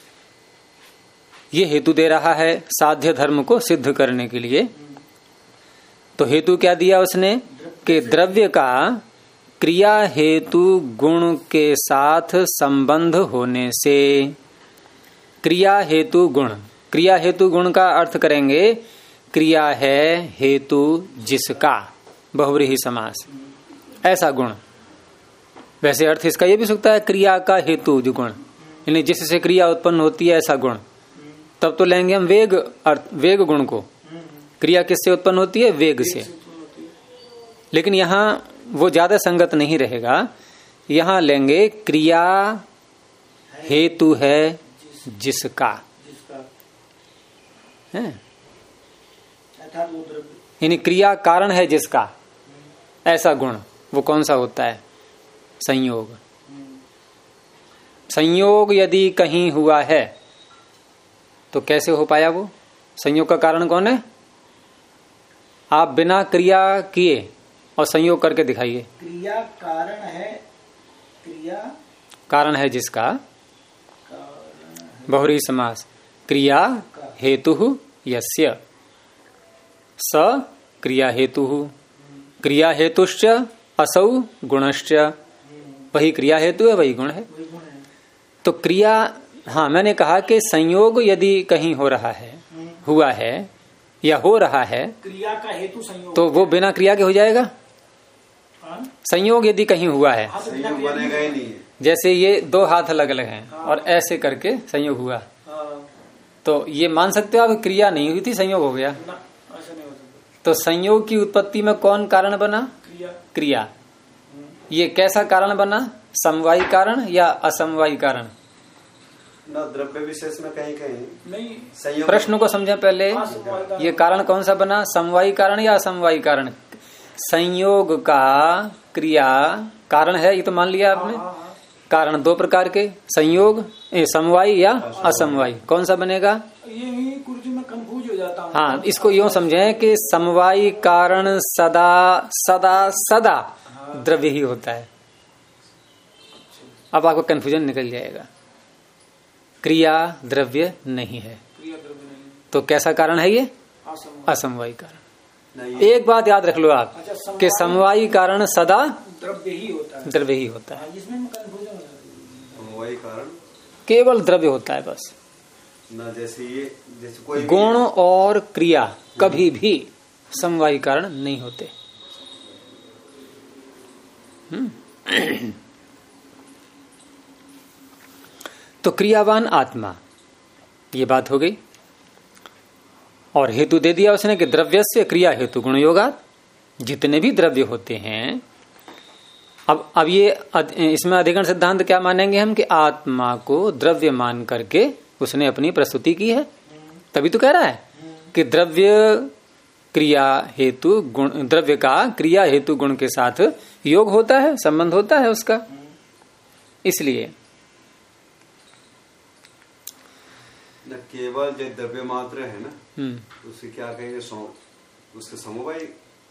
ये हेतु दे रहा है साध्य धर्म को सिद्ध करने के लिए। तो हेतु क्या दिया उसने कि द्रव्य का क्रिया हेतु गुण के साथ संबंध होने से, क्रिया हेतु गुण, क्रिया हेतु गुण का अर्थ करेंगे क्रिया है हेतु जिसका, बहुव्रीहि समास, ऐसा गुण। वैसे अर्थ इसका ये भी सकता है क्रिया का हेतु जो गुण, यानी जिससे क्रिया उत्पन्न होती है ऐसा गुण। तब तो लेंगे हम वेग अर्थ, वेग गुण को। क्रिया किससे उत्पन्न होती है? वेग से। लेकिन यहां वो ज्यादा संगत नहीं रहेगा। यहां लेंगे क्रिया हेतु है जिसका, है यानी क्रिया कारण है जिसका, ऐसा गुण। वो कौन सा होता है? संयोग। संयोग यदि कहीं हुआ है तो कैसे हो पाया वो? संयोग का कारण कौन है? आप बिना क्रिया किए और संयोग करके दिखाइए। क्रिया कारण है, क्रिया कारण है जिसका, बहुव्रीहि समास, क्रिया हेतु यस्य, स क्रिया हेतु, क्रिया हेतुश्च असौ गुणश्च, वही क्रिया हेतु है, वही गुण है। तो क्रिया, हाँ मैंने कहा कि संयोग यदि कहीं हो रहा है, हुआ है या हो रहा है, क्रिया का हेतु संयोग, तो वो बिना क्रिया के हो जाएगा। संयोग यदि कहीं हुआ है, संयोग बनेगा ही नहीं। जैसे ये दो हाथ अलग अलग हैं और ऐसे करके संयोग हुआ, तो ये मान सकते हो आप क्रिया नहीं हुई थी, संयोग हो गया। तो संयोग की उत्पत्ति में कौन कारण बना? क्रिया। ये कैसा कारण बना? समवायी कारण या असमवायी कारण? न द्रव्य विशेष में कहीं कहीं नहीं। संयोग। प्रश्न को समझें पहले। ये कारण कौन सा बना? समवायी कारण या असमवायी कारण? संयोग का क्रिया कारण है, ये तो मान लिया आपने। कारण दो प्रकार के, संयोग समवायी या असमवायी, कौन सा बनेगा? ये कुर्सी में कंफ्यूज हो जाता हूँ। हाँ, इसको यूं समझें कि समवायी कारण सदा सदा सदा द्रव्य ही होता है। अब आपको कंफ्यूजन निकल जाएगा। क्रिया द्रव्य नहीं है, क्रिया द्रव्य नहीं, तो कैसा कारण है ये? असमवायी कारण। एक बात याद रख लो आप कि समवायी कारण सदा द्रव्य ही होता है, द्रव्य ही होता है। इसमें कंफ्यूजन हो जाती है। समवायी कारण केवल द्रव्य होता है बस। न जैसे ये, जैसे कोई गुण और क्रिया कभी भी समवायी कारण नहीं होते। तो क्रियावान आत्मा, ये बात हो गई। और हेतु दे दिया उसने कि द्रव्यस्य क्रिया हेतु गुण योगात, जितने भी द्रव्य होते हैं। अब ये इसमें अधिकरण सिद्धांत क्या मानेंगे हम कि आत्मा को द्रव्य मान करके उसने अपनी प्रस्तुति की है। तभी तो कह रहा है कि द्रव्य क्रिया हेतु गुण, द्रव्य का क्रिया हेतु गुण के साथ योग होता है, संबंध होता है उसका। इसलिए न केवल जो द्रव्य मात्र है ना, उसे क्या कहेंगे? उसके समवायी,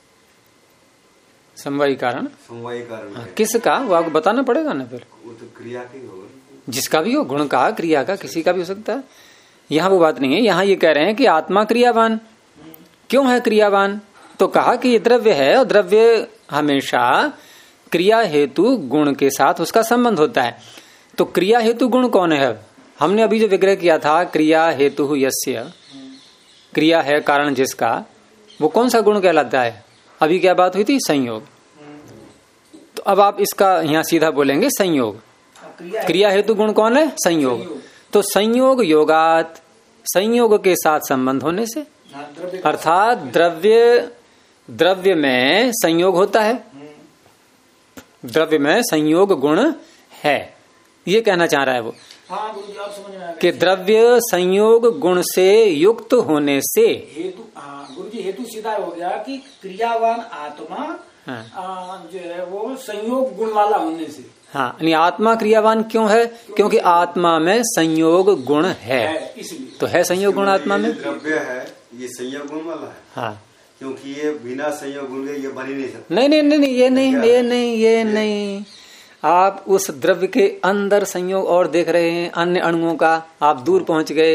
समवायी कारण। समवायी कारण है। किसका? वो आपको बताना पड़ेगा ना फिर। वो तो क्रिया की होगा, जिसका भी हो, गुण का, क्रिया का, किसी का भी हो सकता है। यहाँ वो बात नहीं है। यहाँ ये कह रहे हैं कि आत्मा क्रियावान क्यों है? क्रियावान तो कहा कि ये द्रव्य है और द्रव्य हमेशा क्रिया हेतु गुण के साथ उसका संबंध होता है। तो क्रिया हेतु गुण कौन है? हमने अभी जो विग्रह किया था, क्रिया हेतु यस्य, क्रिया है कारण जिसका, वो कौन सा गुण कहलाता है? अभी क्या बात हुई थी? संयोग। तो अब आप इसका यहाँ सीधा बोलेंगे संयोग। क्रिया हेतु गुण कौन है? संयोग। तो संयोग योगात, संयोग के साथ संबंध होने से, अर्थात द्रव्य में संयोग होता है, द्रव्य में संयोग गुण है, ये कहना चाह रहा है वो। हाँ गुरुजी, आप समझ में आ गए कि द्रव्य संयोग गुण से युक्त होने से हेतु। हाँ गुरुजी, हेतु सीधा हो गया कि क्रियावान आत्मा जो है वो संयोग गुण वाला होने से। हाँ, यानी आत्मा क्रियावान क्यों है? क्योंकि आत्मा में संयोग गुण है, इसलिए तो है संयोग गुण आत्मा में। द्रव्य है ये संयोग गुण वाला है। हाँ, क्योंकि ये बिना संयोग गुण के ये बन ही नहीं सकता। नहीं, ये नहीं। आप उस द्रव्य के अंदर संयोग और देख रहे हैं, अन्य अणुओं का। आप दूर पहुंच गए,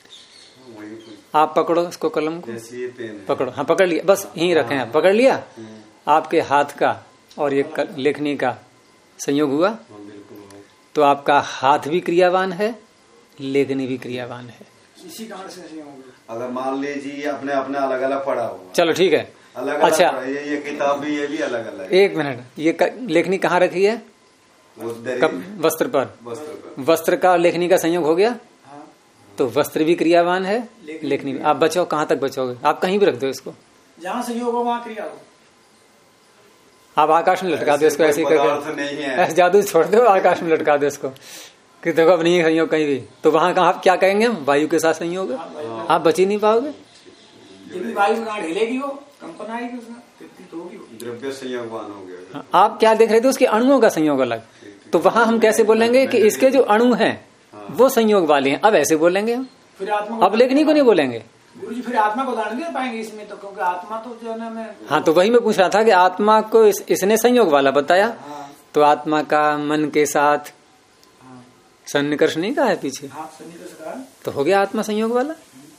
आप पकड़ो इसको, कलम को पकड़ो। हाँ, पकड़ लिया, बस यहीं रखें, आप पकड़ लिया। आपके हाथ का और ये लेखनी का संयोग हुआ, तो आपका हाथ भी क्रियावान है, लेखनी भी क्रियावान है। इसी कारण से संयोग होगा। अगर मान लीजिए अपने अपने अलग अलग पढ़ा हुआ, चलो ठीक है, अलग अच्छा, ये किताब भी, ये भी अलग अलग। एक मिनट, ये लेखनी कहाँ रखी है? वस्त्र पर। वस्त्र का और लेखनी का संयोग हो गया, तो वस्त्र भी क्रियावान है, लेखनी भी। आप बचाओ, कहाँ तक बचोगे? आप कहीं भी रख दो इसको, जहाँ संयोग हो वहाँ क्रिया हो। आप आकाश में लटका दो इसको, ऐसे ही करके ऐसे जादू छोड़ दो, आकाश में लटका दो इसको कि देखो अब नहीं है संयोग कहीं भी, तो वहां कहा क्या कहेंगे हम? वायु के साथ संयोग है, आप बच ही नहीं पाओगे। वायु हिलेगी, वो कंपन आएगी, उसमें तो होगी, द्रव्य संयोगवान हो गया। आप क्या देख रहे थे? उसके अणुओं का संयोग अलग, तो वहां हम कैसे बोलेंगे कि इसके जो अणु हैं वो संयोग वाले हैं? अब ऐसे बोलेंगे हम, फिर आत्मा, अब लेखनी को नहीं बोलेंगे। गुरुजी फिर आत्मा को उदाहरण दे पाएंगे इसमें, तो क्योंकि आत्मा तो जो है ना, हाँ, तो वही मैं पूछ रहा था कि आत्मा को इसने संयोग वाला बताया, तो आत्मा का मन के साथ सन्निकर्ष नहीं कहा है पीछे, तो हो गया आत्मा संयोग वाला।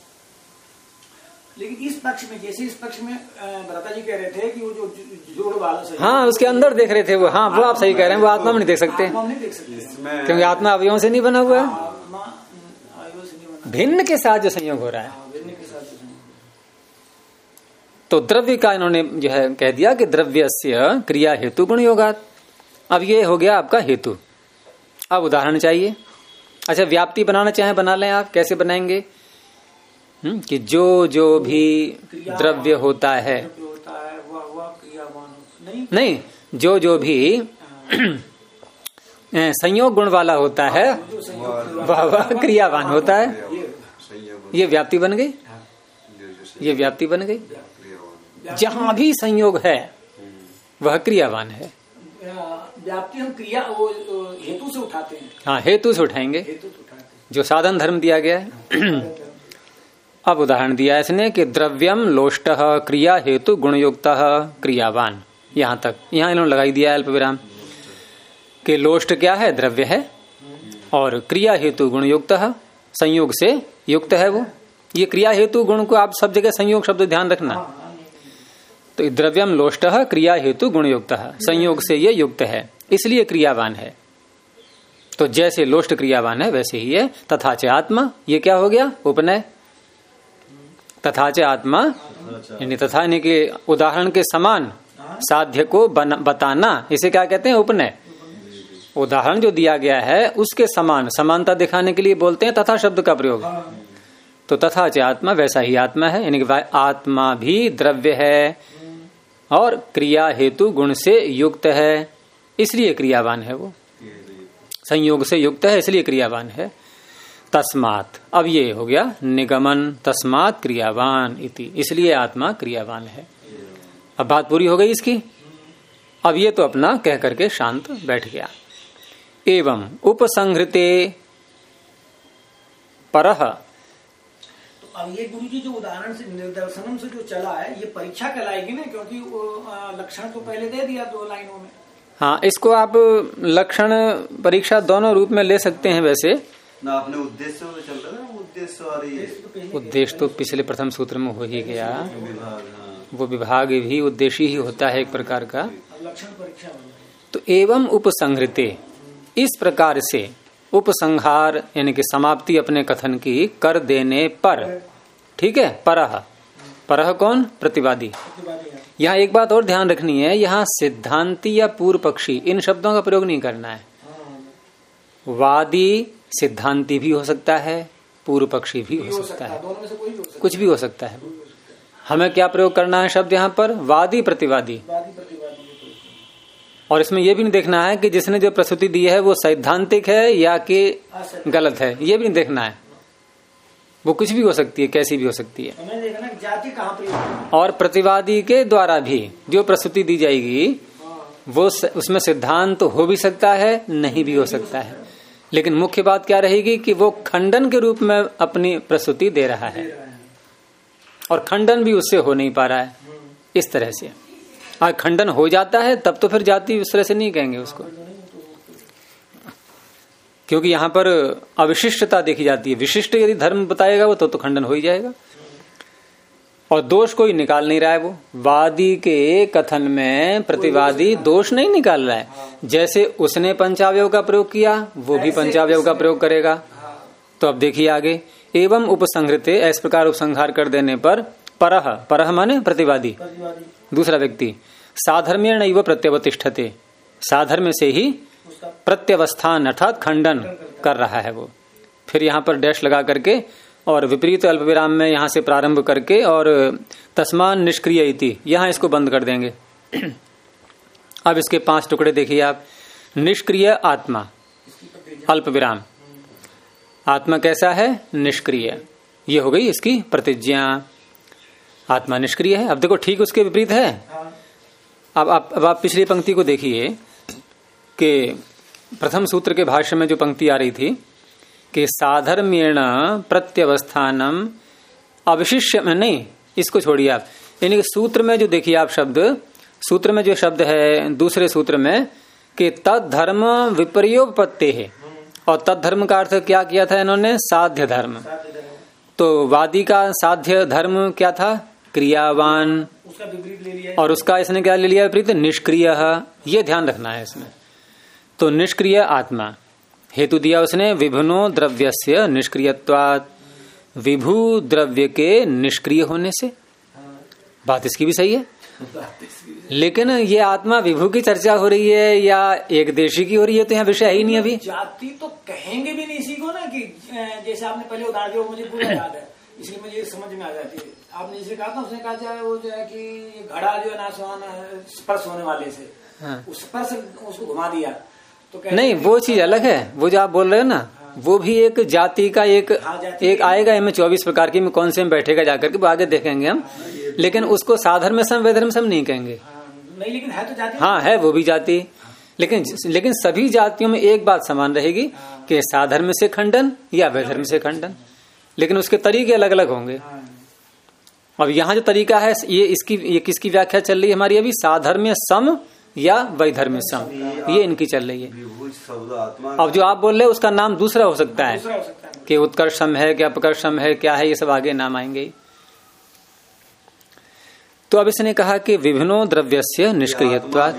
लेकिन इस पक्ष में, जैसे इस पक्ष में भ्राता जी कह रहे थे कि वो जो जोड़ वाला संयोग, हाँ, उसके अंदर देख रहे थे वो। हाँ, वो आप सही कह रहे हैं, वो आत्मा में नहीं देख सकते, क्योंकि आत्मा अवयवों से नहीं बना हुआ है। भिन्न के साथ जो संयोग हो रहा है, तो द्रव्य का इन्होंने जो है कह दिया कि द्रव्यस्य क्रिया हेतु गुण योगात्। अब ये हो गया आपका हेतु। अब उदाहरण चाहिए। अच्छा, व्याप्ति बनाना चाहे बना लें आप। कैसे बनाएंगे? कि जो भी द्रव्य होता है, नहीं, जो भी संयोग गुण वाला होता है वह क्रियावान होता है। ये व्याप्ति बन गई, ये व्याप्ति बन गई। जहां भी संयोग है वह क्रियावान है। व्याप्ति हम क्रिया हेतु से उठाते हैं। हाँ, हेतु से उठाएंगे, जो साधन धर्म दिया गया है। अब उदाहरण दिया इसने कि द्रव्यम लोष्ट क्रिया हेतु गुणयुक्त क्रियावान। यहां तक, यहां इन्होंने लगाई दिया अल्प विराम कि लोष्ट क्या है? द्रव्य है, और क्रिया हेतु गुणयुक्त, संयोग से युक्त है वो। ये क्रिया हेतु गुण को आप सब जगह संयोग शब्द ध्यान रखना। तो द्रव्यम लोष्ट क्रिया हेतु गुणयुक्त, संयोग से ये युक्त है, इसलिए क्रियावान है। तो जैसे लोष्ट क्रियावान है वैसे ही है। तथा च आत्मा, ये क्या हो गया? उपनय। तथा च आत्मा, यानी तथा यानी कि उदाहरण के समान साध्य को बताना, इसे क्या कहते हैं? उपनय। उदाहरण जो दिया गया है उसके समान, समानता दिखाने के लिए बोलते हैं तथा शब्द का प्रयोग। तो तथा च आत्मा, वैसा ही आत्मा है, यानी कि आत्मा भी द्रव्य है और क्रिया हेतु गुण से युक्त है, इसलिए क्रियावान है। वो संयोग से युक्त है, इसलिए क्रियावान है। तस्मात्, अब ये हो गया निगमन, तस्मात् क्रियावान इति, इसलिए आत्मा क्रियावान है। अब बात पूरी हो गई इसकी। अब ये तो अपना कह करके शांत बैठ गया। एवं उपसंहृते परह, अब ये गुरुजी जो उदाहरण से निदर्शनम से जो चला है, ये परीक्षा कहलाएगी ना, क्योंकि लक्षण तो पहले दे दिया 2 लाइनों में। हाँ, इसको आप लक्षण परीक्षा दोनों रूप में ले सकते हैं। वैसे ना अपने उद्देश्य में चलता है, उद्देश्य और ये उद्देश्य तो पिछले प्रथम सूत्र में हो ही गया। वो विभाग भी उद्देश्य ही होता है एक प्रकार का। लक्षण परीक्षा। तो एवं उपसंहृते, इस प्रकार से उपसंहार यानी कि समाप्ति अपने कथन की कर देने पर, ठीक है। परह, परह कौन? प्रतिवादी। यहाँ एक बात और ध्यान रखनी है, यहाँ सिद्धांती या पूर्व पक्षी इन शब्दों का प्रयोग नहीं करना है। वादी सिद्धांती भी हो सकता है, पूर्व पक्षी भी हो सकता है, कुछ भी हो सकता है। हमें क्या प्रयोग करना है शब्द यहाँ पर? वादी प्रतिवादी। और इसमें यह भी नहीं देखना है कि जिसने जो प्रस्तुति दी है वो सैद्धांतिक है या कि गलत है, ये भी नहीं देखना है। वो कुछ भी हो सकती है, कैसी भी हो सकती है। हमें देखना कि जाति कहाँ प्रयोग। और प्रतिवादी के द्वारा भी जो प्रस्तुति दी जाएगी वो उसमें सिद्धांत हो भी सकता है, नहीं भी हो सकता है, लेकिन मुख्य बात क्या रहेगी कि वो खंडन के रूप में अपनी प्रस्तुति दे रहा है। और खंडन भी उससे हो नहीं पा रहा है इस तरह से। खंडन हो जाता है तब तो फिर जाति उस तरह से नहीं कहेंगे उसको, क्योंकि यहां पर अविशिष्टता देखी जाती है। विशिष्ट यदि धर्म बताएगा वो तो खंडन हो ही जाएगा। और दोष कोई निकाल नहीं रहा है। वो वादी के कथन में प्रतिवादी दोष नहीं निकाल रहा है। जैसे उसने पंचावयव का प्रयोग किया वो भी पंचावयव का प्रयोग करेगा। तो अब देखिए आगे, एवं उपसंहृते, इस प्रकार उपसंहार कर देने पर परह माने प्रतिवादी दूसरा व्यक्ति, साधर्म्येण इव प्रत्यवतिष्ठते, साधर्म्य से ही प्रत्यवस्थान अर्थात खंडन कर रहा है वो। फिर यहाँ पर डैश लगा करके और विपरीत अल्प विराम में यहां से प्रारंभ करके और तस्मान निष्क्रिय इति, यहां इसको बंद कर देंगे। अब इसके 5 टुकड़े देखिए आप। निष्क्रिय आत्मा, अल्प विराम, आत्मा कैसा है? निष्क्रिय। ये हो गई इसकी प्रतिज्ञा, आत्मा निष्क्रिय है। अब देखो ठीक उसके विपरीत है। अब आप पिछली पंक्ति को देखिए कि प्रथम सूत्र के भाष्य में जो पंक्ति आ रही थी कि साधर्म्येण प्रत्यवस्थानम अविशिष्य, नहीं इसको छोड़िए आप, यानी सूत्र में जो देखिए आप शब्द, सूत्र में जो शब्द है दूसरे सूत्र में कि तद धर्म विपर्योपत्ति है, और तद धर्म का अर्थ क्या किया था इन्होंने? साध्य धर्म। तो वादी का साध्य धर्म क्या था? क्रियावान, उसका विपरीत ले लिया, और उसका इसने क्या ले लिया विपरीत? निष्क्रिय। ये ध्यान रखना है इसमें। तो निष्क्रिय आत्मा, हेतु दिया उसने विभुनो द्रव्यस्य निष्क्रियत्वात्, विभु द्रव्य के निष्क्रिय होने से। बात इसकी भी सही है, लेकिन ये आत्मा विभु की चर्चा हो रही है या एक देशी की हो रही है, तो यहाँ विषय है ही नहीं अभी। जाति तो कहेंगे भी नहीं इसी को ना, कि जैसे आपने पहले उदाहरण दिया मुझे पूरा याद है, इसलिए मुझे समझ में आ जाती है। आपने जैसे कहा था, उसने कहा जाए वो जो है कि घड़ा जो है ना स्पर्श होने वाले से, उस स्पर्श उसको घुमा दिया तो नहीं, वो चीज अलग है। वो जो आप बोल रहे हो ना, वो भी एक जाति का एक आएगा। इनमें 24 प्रकार की, में कौन से में बैठेगा जाकर के, वो आगे देखेंगे हम। लेकिन उसको साधर्म सम वैधर्म सम नहीं कहेंगे। नहीं, लेकिन है तो जाति। हाँ है, वो भी जाति। लेकिन सभी जातियों में एक बात समान रहेगी कि साधर्म से खंडन या वैधर्म से खंडन, लेकिन उसके तरीके अलग अलग होंगे। अब यहाँ जो तरीका है ये किसकी व्याख्या चल रही है हमारी अभी? साधर्म्य सम या वैधर्म्य सम, ये इनकी चल रही है। अब जो आप बोल रहे हैं उसका नाम दूसरा हो सकता है कि उत्कर्ष सम है, क्या अपकर्ष सम है, क्या है, ये सब आगे नाम आएंगे। तो अब इसने कहा कि विभिन्नो द्रव्यस्य निष्क्रियत्वात्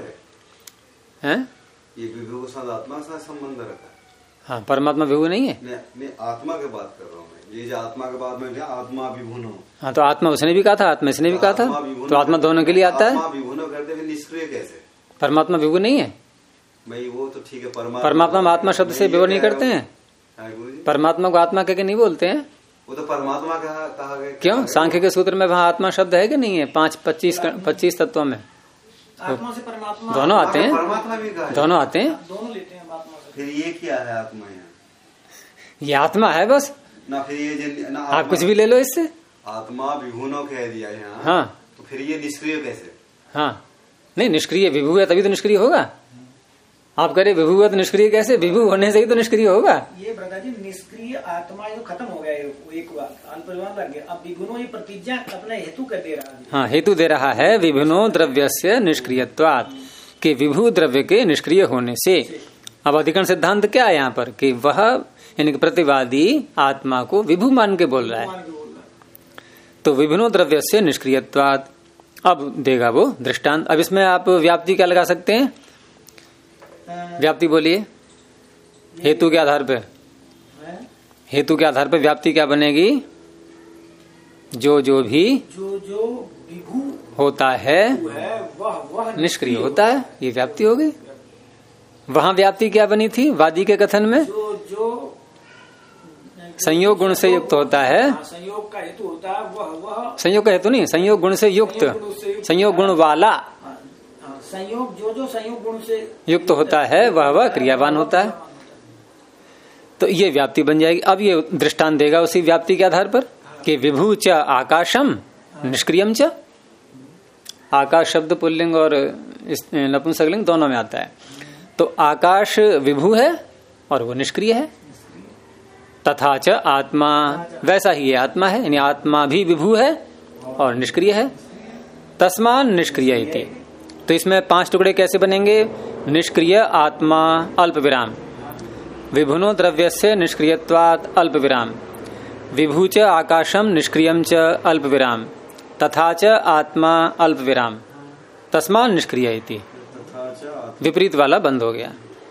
है, ये विभु के साथ आत्मा के साथ संबंध रखा है। हाँ, परमात्मा विभु नहीं है। मैं आत्मा की बात कर रहा हूँ। ये जो आत्मा के बाद में आत्मा विभुनो, हाँ तो आत्मा उसने भी कहा था, आत्मा इसने भी कहा था, तो आत्मा दोनों के लिए आता है। आत्मा विभुनो करते हुए निष्क्रिय कैसे? परमात्मा विभु नहीं है भाई, वो तो ठीक है। परमात्मा में आत्मा शब्द से विभु नहीं करते हैं। परमात्मा को आत्मा कह के नहीं बोलते हैं। वो तो परमात्मा कहा गया। क्यों? सांख्य के सूत्र में वहाँ आत्मा शब्द है कि नहीं है? 25 तत्वों में आत्मा से परमात्मा दोनों आते हैं, परमात्मा भी कहा है। दोनों आते हैं, दोनों लेते हैं आत्मा से। फिर ये क्या है आत्मा? यहाँ ये आत्मा है बस ना। फिर ये ना आप कुछ भी ले लो इससे। आत्मा विभुनो कह दिया यहाँ। हाँ, तो फिर ये निष्क्रिय कैसे? हाँ नहीं, निष्क्रिय विभु है तभी तो निष्क्रिय होगा। आप कह रहे विभु है तो निष्क्रिय कैसे? विभु होने से ही तो निष्क्रिय होगा। ये ब्रता जी निष्क्रिय आत्मा जो खत्म हो गया, एक अल्पविराम लग गया। अब विभुनो ये प्रतिज्ञा अपना हेतु कर दे रहा है। हाँ, हेतु दे रहा है विभिन्नो द्रव्यस्य निष्क्रियत्वात्, कि विभु द्रव्य के निष्क्रिय होने से। अब अधिकरण सिद्धांत क्या है यहाँ पर कि वह यानी कि प्रतिवादी आत्मा को विभु मान के बोल रहा है। तो विभिन्नो द्रव्यस्य निष्क्रियत्वात्। अब देगा वो दृष्टांत। अब इसमें आप व्याप्ति क्या लगा सकते हैं? व्याप्ति बोलिए, हेतु के आधार पे। हेतु के आधार पे व्याप्ति क्या बनेगी? जो भी विभु होता है वह निष्क्रिय होता है, ये व्याप्ति हो गई। वहां व्याप्ति क्या बनी थी वादी के कथन में? जो संयोग गुण से युक्त होता है। संयोग का हेतु होता है वह संयोग का हेतु नहीं, संयोग गुण से युक्त, संयोग गुण वाला। संयोग जो संयोग गुण से युक्त होता है वह क्रियावान होता है। तो ये व्याप्ति बन जाएगी। अब ये दृष्टांत देगा उसी व्याप्ति के आधार पर कि विभु च आकाशम निष्क्रियम च। आकाश शब्द पुल्लिंग और नपुंसकलिंग दोनों में आता है। तो आकाश विभु है और वो निष्क्रिय है। तथा च आत्मा, वैसा ही ये आत्मा है, यानी आत्मा भी विभू है और निष्क्रिय है। तस्मान निष्क्रिय इति, तो इसमें 5 टुकड़े कैसे बनेंगे? निष्क्रिय आत्मा अल्प विराम, विभुनो द्रव्यस्य निष्क्रियत्वात् अल्प विराम, विभू च आकाशम निष्क्रियम च अल्प विराम, तथा च आत्मा अल्प विराम, तस्मान निष्क्रिय इति। विपरीत वाला बंद हो गया।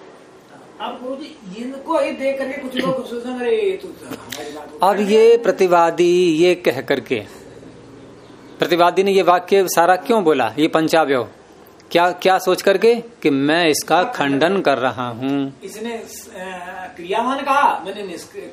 इनको ही देख करके कुछ लोग सोचेंगे अरे तो हमारी बात। अब ये प्रतिवादी ये कह करके, प्रतिवादी ने ये वाक्य सारा क्यों बोला, ये पंचावयव क्या क्या सोच करके कि मैं इसका खंडन कर रहा हूँ। इसने क्रियावान कहा, मैंने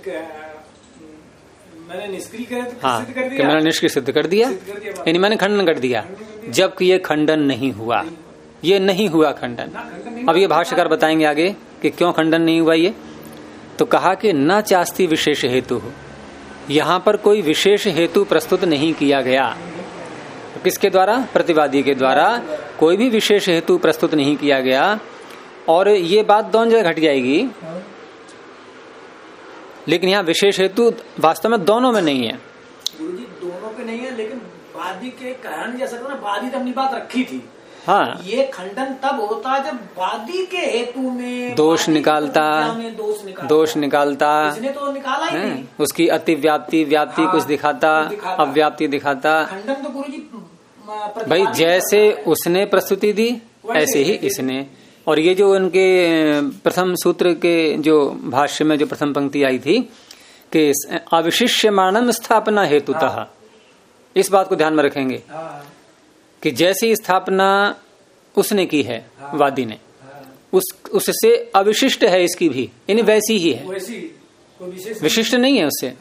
निष्क्रिय कर दिया, मैंने निष्क्रिय सिद्ध कर दिया, यानी मैंने खंडन कर दिया, जबकि ये खंडन नहीं हुआ, ये नहीं हुआ खंडन। अब ये भाष्यकार बताएंगे आगे कि क्यों खंडन नहीं हुआ ये। तो कहा कि न चास्ति विशेष हेतु हो, यहाँ पर कोई विशेष हेतु प्रस्तुत नहीं किया गया। तो किसके द्वारा? प्रतिवादी के द्वारा कोई भी विशेष हेतु प्रस्तुत नहीं किया गया। और ये बात दोनों जगह घट जाएगी, लेकिन यहाँ विशेष हेतु वास्तव में दोनों में नहीं है। गुरुजी दोनों पे नहीं है, लेकिन वादी के कहने जैसा ना, वादी तो अपनी बात रखी थी। हाँ, ये खंडन तब होता जब वादी के हेतु में दोष निकालता, दोष निकालता, इसने तो निकाला ही नहीं। उसकी अतिव्याप्ति व्याप्ति कुछ दिखाता, अव्याप्ति दिखाता। खंडन तो गुरुजी भाई जैसे उसने प्रस्तुति दी ऐसे ही इसने। और ये जो उनके प्रथम सूत्र के जो भाष्य में जो प्रथम पंक्ति आई थी कि अविशिष्यमाणम स्थापना हेतुतः, इस बात को ध्यान में रखेंगे कि जैसी स्थापना उसने की है वादी ने, उससे अविशिष्ट है इसकी भी, यानी वैसी ही है, विशिष्ट नहीं है उससे।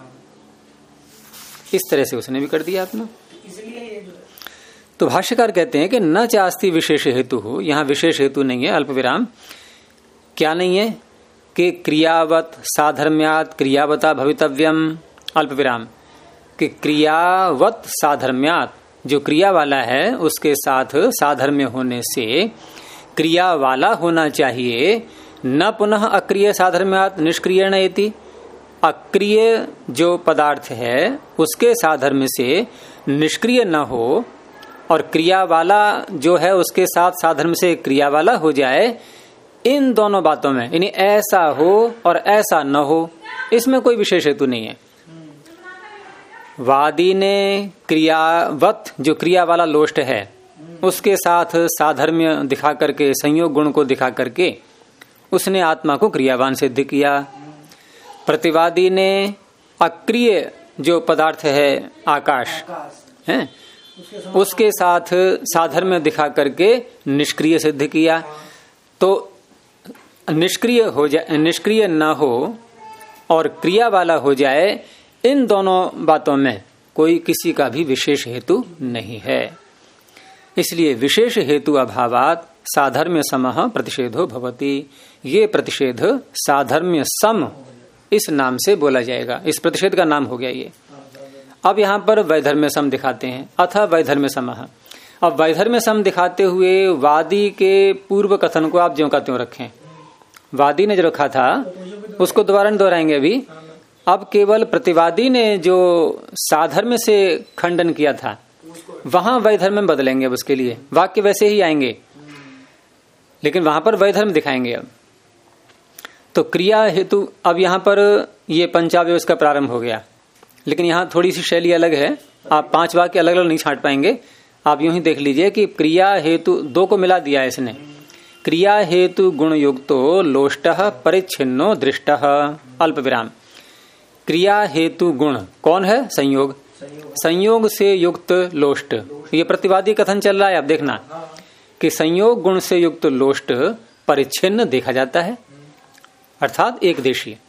इस तरह से उसने भी कर दिया अपना। तो भाष्यकार कहते हैं कि न चास्ति विशेष हेतु हो, यहाँ विशेष हेतु नहीं है, अल्प विराम। क्या नहीं है? कि क्रियावत साधर्म्यात् क्रियावता भवितव्यम, अल्प विराम। कि क्रियावत साधर्म्यात्, जो क्रिया वाला है उसके साथ साधर्म्य होने से क्रिया वाला होना चाहिए। न पुनः अक्रिय साधर्म्यात् निष्क्रियण इति, अक्रिय जो पदार्थ है उसके साधर्म्य से निष्क्रिय न हो, और क्रिया वाला जो है उसके साथ साधर्म से क्रिया वाला हो जाए। इन दोनों बातों में, यानी ऐसा हो और ऐसा न हो, इसमें कोई विशेष हेतु नहीं है। वादी ने क्रियावत, जो क्रिया वाला लोष्ट है उसके साथ साधर्म्य दिखा करके, संयोग गुण को दिखा करके उसने आत्मा को क्रियावान सिद्ध किया। प्रतिवादी ने अक्रिय जो पदार्थ है आकाश है उसके साथ साधर्म्य दिखा करके निष्क्रिय सिद्ध किया। तो निष्क्रिय हो जाए, निष्क्रिय न हो और क्रिया वाला हो जाए, इन दोनों बातों में कोई किसी का भी विशेष हेतु नहीं है। इसलिए विशेष हेतु अभावात साधर्म्य समः प्रतिषेधो भवति। ये प्रतिषेध साधर्म्य सम इस नाम से बोला जाएगा, इस प्रतिषेध का नाम हो गया ये। अब यहाँ पर वैधर्म्य सम दिखाते हैं, अथ वैधर्म्य समः। अब वैधर्म्य सम दिखाते हुए वादी के पूर्व कथन को आप ज्यों का त्यों रखें। वादी ने जो रखा था उसको दोबारा दोहराएंगे अभी। अब केवल प्रतिवादी ने जो साधर्म्य से खंडन किया था वहां वैधर्म में बदलेंगे। अब उसके लिए वाक्य वैसे ही आएंगे, लेकिन वहां पर वैधर्म दिखाएंगे। अब तो क्रिया हेतु, अब यहाँ पर ये पंचावयव का प्रारंभ हो गया, लेकिन यहाँ थोड़ी सी शैली अलग है। आप 5 वाक्य अलग अलग नहीं छांट पाएंगे। आप यूं ही देख लीजिए कि क्रिया हेतु 2 को मिला दिया है इसने। क्रिया हेतु गुण युक्तो लोष्टः परिच्छिन्नो दृष्टः, अल्प विराम। क्रिया हेतु गुण कौन है? संयोग। संयोग से युक्त लोष्ट, ये प्रतिवादी कथन चल रहा है। अब देखना कि संयोग गुण से युक्त लोष्ट परिच्छिन्न देखा जाता है, अर्थात एक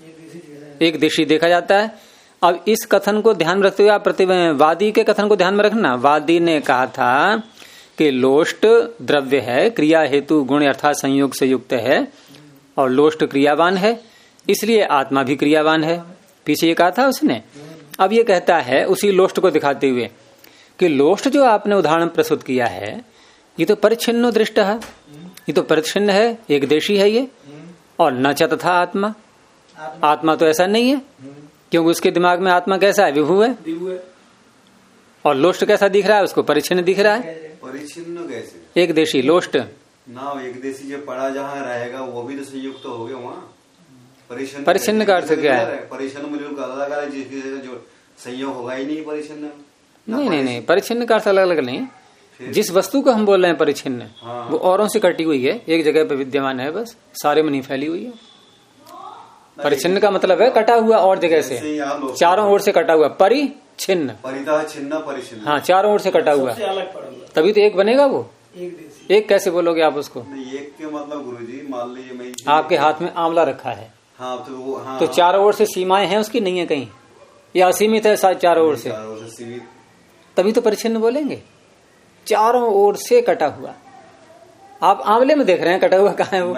देशी देखा जाता है। अब इस कथन को ध्यान रखते हुए आप प्रतिवादी के कथन को ध्यान में रखना। वादी ने कहा था कि लोष्ट द्रव्य है, क्रिया हेतु गुण अर्थात संयोग से युक्त है, और लोष्ट क्रियावान है, इसलिए आत्मा भी क्रियावान है। पीछे ये कहा था उसने। अब ये कहता है उसी लोष्ट को दिखाते हुए कि लोष्ट जो आपने उदाहरण प्रस्तुत किया है ये तो परिच्छिन्नो दृष्ट है, ये तो परिच्छिन्न है, एक देशी है ये। और न च तथा आत्मा, आत्मा तो ऐसा नहीं है। क्योंकि उसके दिमाग में आत्मा कैसा है, विभु है। विभु है। और लोष्ट कैसा दिख रहा है उसको, परिच्छिन्न दिख रहा है। परिच्छिन्न कैसे? एक देशी लोष्ट ना, एक देशी जो पड़ा जहाँ रहेगा वो भी तो संयुक्त हो गया वहाँ। परिच्छिन्न का अर्थ क्या है? परिच्छिन्न मिलजुल का अलग अलग जिसकी जो संयोग होगा ही नहीं परिच्छिन्न। नहीं, परिच्छिन्न का अर्थ अलग अलग नहीं। जिस वस्तु को हम बोल रहे हैं परिच्छिन्न, वो औरों से कटी हुई है, एक जगह पे विद्यमान है, बस सारे में नहीं फैली हुई है। परिच्छिन्न का मतलब है कटा हुआ और जगह से, चारों ओर से कटा हुआ, परिच्छिन्न, परिच्छिन्न, परिच्छिन्न। हाँ, चारों ओर से कटा हुआ, तभी तो एक बनेगा वो। एक कैसे बोलोगे आप उसको? एक के मतलब गुरुजी, मान लीजिए मैं आपके हाथ में आंवला रखा है, हाँ, तो वो हाँ, तो चारों ओर से सीमाएं हैं उसकी, नहीं है कहीं, या असीमित है चारों ओर से, सीमित, तभी तो परिच्छिन्न बोलेंगे। चारों ओर से कटा हुआ। आप आंवले में देख रहे हैं कटा हुआ कहाँ है वो?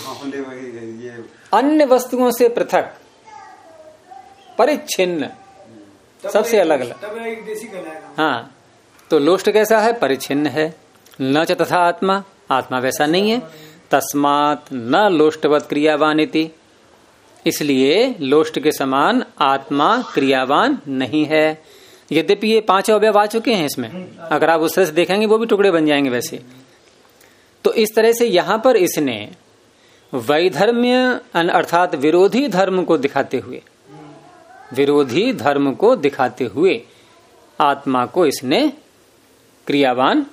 ये अन्य वस्तुओं से पृथक, परिच्छिन्न, सबसे अलग अलग। तब एक देशी कहलाएगा। हाँ, तो लोष्ट कैसा है? परिच्छिन्न है। न च तथा आत्मा, आत्मा वैसा नहीं है। तस्मात् न लोष्टवत क्रियावानिति, इसलिए लोष्ट के समान आत्मा क्रियावान नहीं है। यद्यपि ये 5 अवयव आ चुके हैं इसमें, अगर आप उस तरह से देखेंगे वो भी टुकड़े बन जाएंगे वैसे। तो इस तरह से यहां पर इसने वैधर्म्य अर्थात विरोधी धर्म को दिखाते हुए, विरोधी धर्म को दिखाते हुए आत्मा को इसने क्रियावान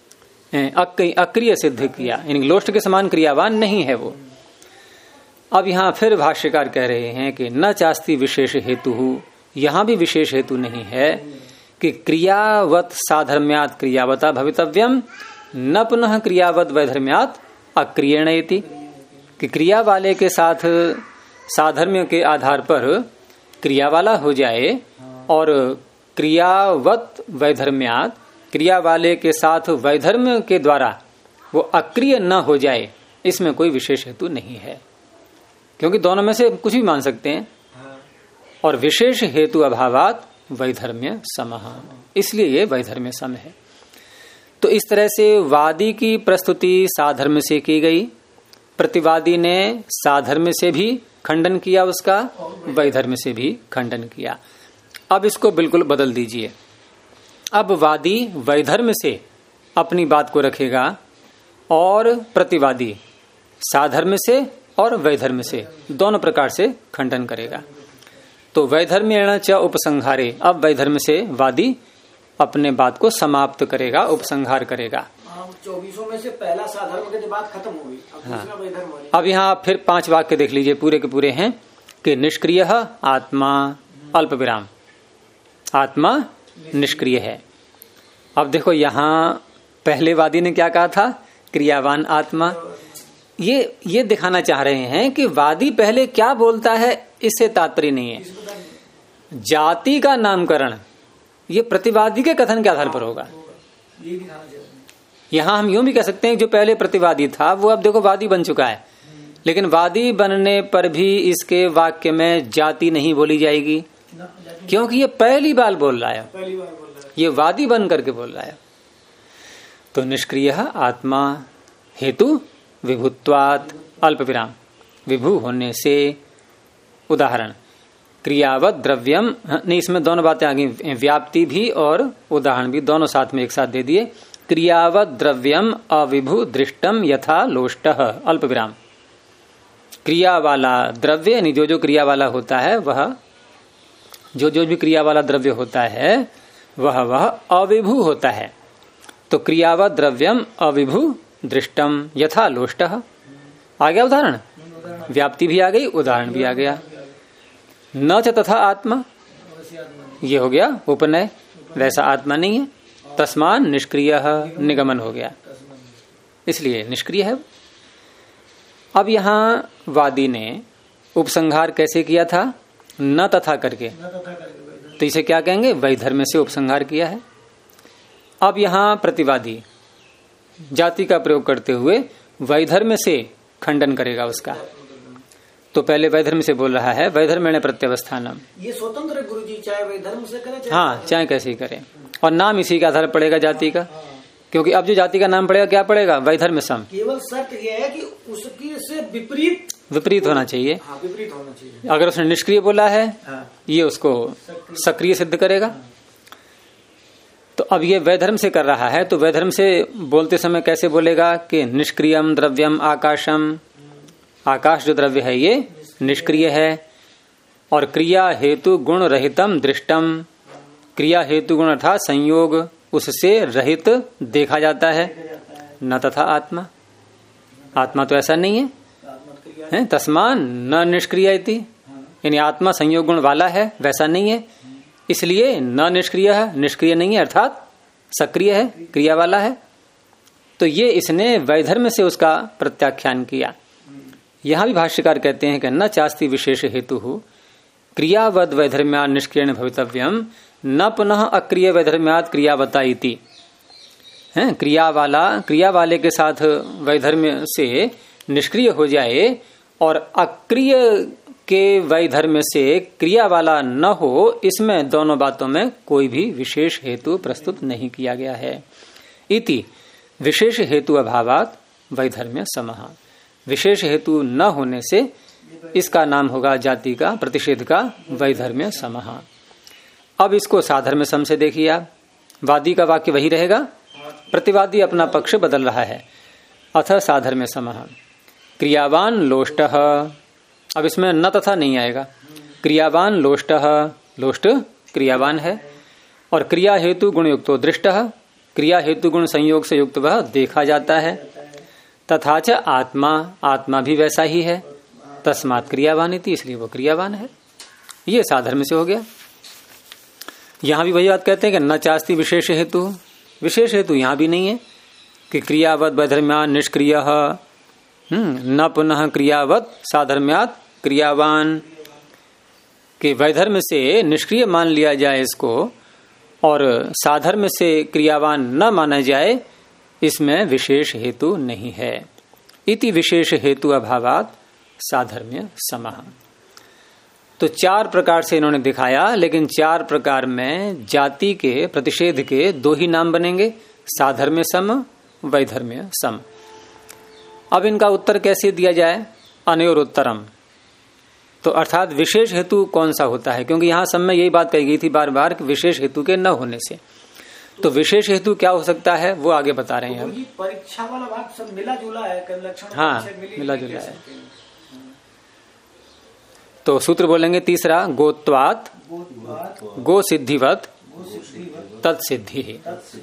अक्रिय सिद्ध किया, यानी लोष्ट के समान क्रियावान नहीं है वो। अब यहां फिर भाष्यकार कह रहे हैं कि न चास्ति विशेष हेतु, यहां भी विशेष हेतु नहीं है कि क्रियावत साधर्म्यात क्रियावता भवितव्यम, न पुनः क्रियावत वैधर्म्यात अक्रियणेति, कि क्रिया वाले के साथ साधर्म्य के आधार पर क्रिया वाला हो जाए और क्रियावत वैधर्म्यात, क्रिया वाले के साथ वैधर्म्य के द्वारा वो अक्रिय न हो जाए, इसमें कोई विशेष हेतु नहीं है, क्योंकि दोनों में से कुछ भी मान सकते हैं। और विशेष हेतु अभावात वैधर्म्य समः, इसलिए ये वैधर्म्य सम है। तो इस तरह से वादी की प्रस्तुति साधर्म से की गई, प्रतिवादी ने साधर्म से भी खंडन किया उसका, वैधर्म्य से भी खंडन किया। अब इसको बिल्कुल बदल दीजिए। अब वादी वैधर्म्य से अपनी बात को रखेगा और प्रतिवादी साधर्म से और वैधर्म्य से, दोनों प्रकार से खंडन करेगा। तो वैधर्म्येण च उपसंहारे, अब वैधर्म्य से वादी अपने बात को समाप्त करेगा, उपसंहार करेगा। 24 में से पहला साधर्म के बाद खत्म हो गई। अब दूसरा वैधर्म। अब यहाँ फिर 5 वाक्य देख लीजिए, पूरे के पूरे हैं कि निष्क्रिय आत्मा अल्प विराम, आत्मा निष्क्रिय है। अब देखो यहाँ पहले वादी ने क्या कहा था? क्रियावान आत्मा। ये दिखाना चाह रहे हैं कि वादी पहले क्या बोलता है इससे तात्पर्य नहीं है। जाति का नामकरण ये प्रतिवादी के कथन के आधार पर होगा। यहाँ हम यूं भी कह सकते हैं जो पहले प्रतिवादी था वो अब देखो वादी बन चुका है, लेकिन वादी बनने पर भी इसके वाक्य में जाति नहीं बोली जाएगी, क्योंकि ये पहली बार बोल रहा है, ये वादी बन करके बोल रहा है। तो निष्क्रिय आत्मा हेतु विभुत्वात् अल्प विराम, विभु होने से। उदाहरण क्रियावत द्रव्यम, नहीं इसमें दोनों बातें आ गई, व्याप्ति भी और उदाहरण भी दोनों साथ में एक साथ दे दिए। क्रियावत द्रव्यम अविभु दृष्टम यथा लोष्टः अल्प विराम, क्रिया वाला द्रव्य यानी जो जो क्रिया वाला होता है वह, जो जो भी क्रिया वाला द्रव्य होता है वह अविभु होता है। तो क्रियावत द्रव्यम अविभु दृष्टम यथा लोष्टः आ गया उदाहरण, व्याप्ति भी आ गई, उदाहरण भी आ गया। न च तथा आत्मा, ये हो गया उपनय, वैसा आत्मा नहीं है। तस्मान निष्क्रिय, निगमन हो गया, इसलिए निष्क्रिय है। अब यहाँ वादी ने उपसंहार कैसे किया था? न तथा करके, तो इसे क्या कहेंगे? वैधर्म्य से उपसंहार किया है। अब यहाँ प्रतिवादी जाति का प्रयोग करते हुए वैधर्म्य से खंडन करेगा उसका। तो पहले वैधर्म से बोल रहा है, वैधर्म्येण प्रत्यवस्थानम, ये स्वतंत्र गुरुजी, चाहे वैधर्म से करे चाहे हाँ चाहे कैसे ही करे, और नाम इसी के आधार पड़ेगा जाति का, क्योंकि अब जो जाति का नाम पड़ेगा क्या पड़ेगा? वैधर्म्य सम। केवल शर्त यह है कि उसकी से विपरीत विपरीत होना चाहिए। हाँ, विपरीत होना चाहिए। अगर उसने निष्क्रिय बोला है ये उसको सक्रिय सिद्ध करेगा। तो अब ये वैधर्म से कर रहा है, तो वैधर्म से बोलते समय कैसे बोलेगा कि निष्क्रियम द्रव्यम आकाशम, आकाश जो द्रव्य है ये निष्क्रिय है, और क्रिया हेतु गुण रहितम दृष्टम, क्रिया हेतु गुण अर्थात संयोग उससे रहित देखा जाता है। न तथा आत्मा, आत्मा तो ऐसा नहीं है, तस्मान न निष्क्रिय इति, यानी आत्मा संयोग गुण वाला है, वैसा नहीं है, इसलिए न निष्क्रिय है, निष्क्रिय नहीं है अर्थात सक्रिय है, क्रिया वाला है। तो ये इसने वैधर्म से उसका प्रत्याख्यान किया। यहां भी भाष्यकार कहते हैं कि न चास्ति विशेष हेतु क्रियावद वैधर्म्याद निष्क्रिय भवितव्यम न पुनः अक्रिय वैधर्म्याद क्रियावता इति। क्रिया वाले के साथ वैधर्म्य से निष्क्रिय हो जाए और अक्रिय के वैधर्म्य से क्रिया वाला न हो, इसमें दोनों बातों में कोई भी विशेष हेतु प्रस्तुत नहीं किया गया है। इति विशेष हेतु अभावात वैधर्म्य समः, विशेष हेतु न होने से इसका नाम होगा जाति का प्रतिषेध का वैधर्म्य समः। अब इसको साधर्म्य सम से देखिए आप, वादी का वाक्य वही रहेगा, प्रतिवादी अपना पक्ष बदल रहा है। अथ साधर्म्य समः क्रियावान लोष्टः, अब इसमें न तथा नहीं आएगा, क्रियावान लोष्टः, लोष्ट क्रियावान है, और क्रिया हेतु गुण युक्तो दृष्टः, क्रिया हेतु गुण संयोग से युक्त वह देखा जाता है। तथा च आत्मा, आत्मा भी वैसा ही है, तस्मात् क्रियावान इति, इसलिए वो क्रियावान है। ये साधर्म्य से हो गया। यहां भी वही बात कहते हैं कि न चास्ति विशेष हेतु, विशेष हेतु यहां भी नहीं है कि क्रियावत वैधर्म्यात् निष्क्रिय न पुनः क्रियावत साधर्म्यात् क्रियावान, के वैधर्म्य से निष्क्रिय मान लिया जाए इसको और साधर्म्य से क्रियावान न माना जाए, इसमें विशेष हेतु नहीं है। इति विशेष हेतु अभावात साधर्म्य समः। तो चार प्रकार से इन्होंने दिखाया, लेकिन चार प्रकार में जाति के प्रतिषेध के दो ही नाम बनेंगे, साधर्म्य सम, वैधर्म्य सम। अब इनका उत्तर कैसे दिया जाए? अनयोर उत्तरम, तो अर्थात विशेष हेतु कौन सा होता है, क्योंकि यहां सब में यही बात कही गई थी बार बार कि विशेष हेतु के न होने से। तो विशेष हेतु क्या हो सकता है वो आगे बता रहे हैं। परीक्षा वाला भाग सब मिला जुला है, लक्षण हाँ मिला जुला है। तो सूत्र बोलेंगे तीसरा, गोत्वात गो सिद्धिवत तत्सिद्धि।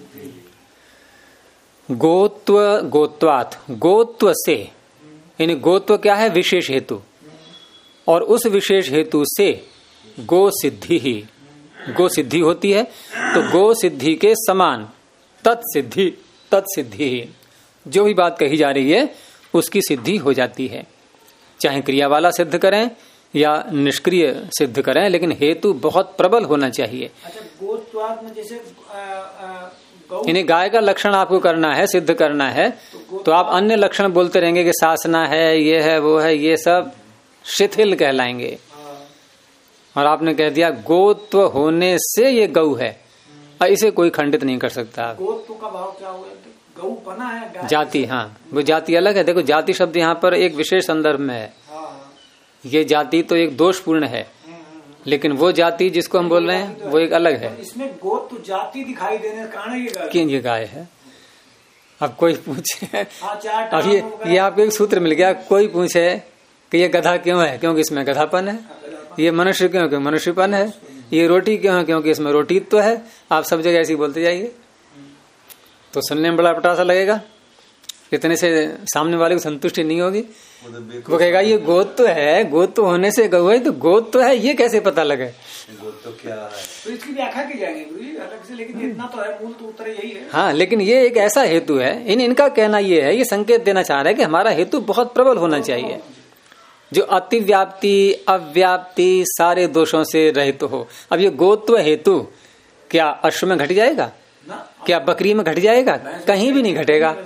गोत्व गोत्वात, गोत्व से, यानी गोत्व क्या है? विशेष हेतु, और उस विशेष हेतु से गो सिद्धि ही, गो सिद्धि होती है, तो गो सिद्धि के समान तत्सिद्धि, तत्सिद्धि ही, जो भी बात कही जा रही है उसकी सिद्धि हो जाती है, चाहे क्रिया वाला सिद्ध करें या निष्क्रिय सिद्ध करें, लेकिन हेतु बहुत प्रबल होना चाहिए। अच्छा, गोत्वात में जैसे इन्हें गाय का लक्षण आपको करना है, सिद्ध करना है, तो आप अन्य लक्षण बोलते रहेंगे कि सासना है, ये है, वो है, ये सब शिथिल कहलाएंगे। और आपने कह दिया गोत्व होने से ये गौ है, और इसे कोई खंडित नहीं कर सकता। गोत्व का भाव क्या हुआ? गौ बना है, जाति, हाँ वो जाति अलग है। देखो जाति शब्द यहाँ पर एक विशेष संदर्भ में है, ये जाति तो एक दोषपूर्ण है, लेकिन वो जाति जिसको हम बोल रहे हैं वो एक अलग है। इसमें गोत्व जाति दिखाई देने का कारण ये गाय है। अब कोई पूछे, अब ये आपको एक सूत्र मिल गया, कोई पूछे कि ये गधा क्यों है, क्योंकि इसमें गधापन है। ये मनुष्य क्यों, क्योंकि मनुष्यपन है। ये रोटी क्यों है, क्योंकि इसमें रोटीत्व है। आप सब जगह ऐसे ही बोलते जाइए तो सुनने में बड़ा पटासा लगेगा, इतने से सामने वाले को संतुष्टि नहीं होगी। वो कहेगा ये गोत्व है, गोत्व होने से गौ है, तो गोत्व है ये कैसे पता लगे? गोत्व क्या है तो इसकी व्याख्या की जाएगी अलग से, लेकिन इतना तो है, मूल तो उत्तर यही है। हाँ, लेकिन ये एक ऐसा हेतु है, इनका कहना ये है, ये संकेत देना चाह रहा है कि हमारा हेतु बहुत प्रबल होना चाहिए, जो अतिव्याप्ति अव्याप्ति सारे दोषों से रहित हो। अब ये गोत्व हेतु क्या अश्व में घट जाएगा? क्या बकरी में घट जाएगा? कहीं भी नहीं घटेगा।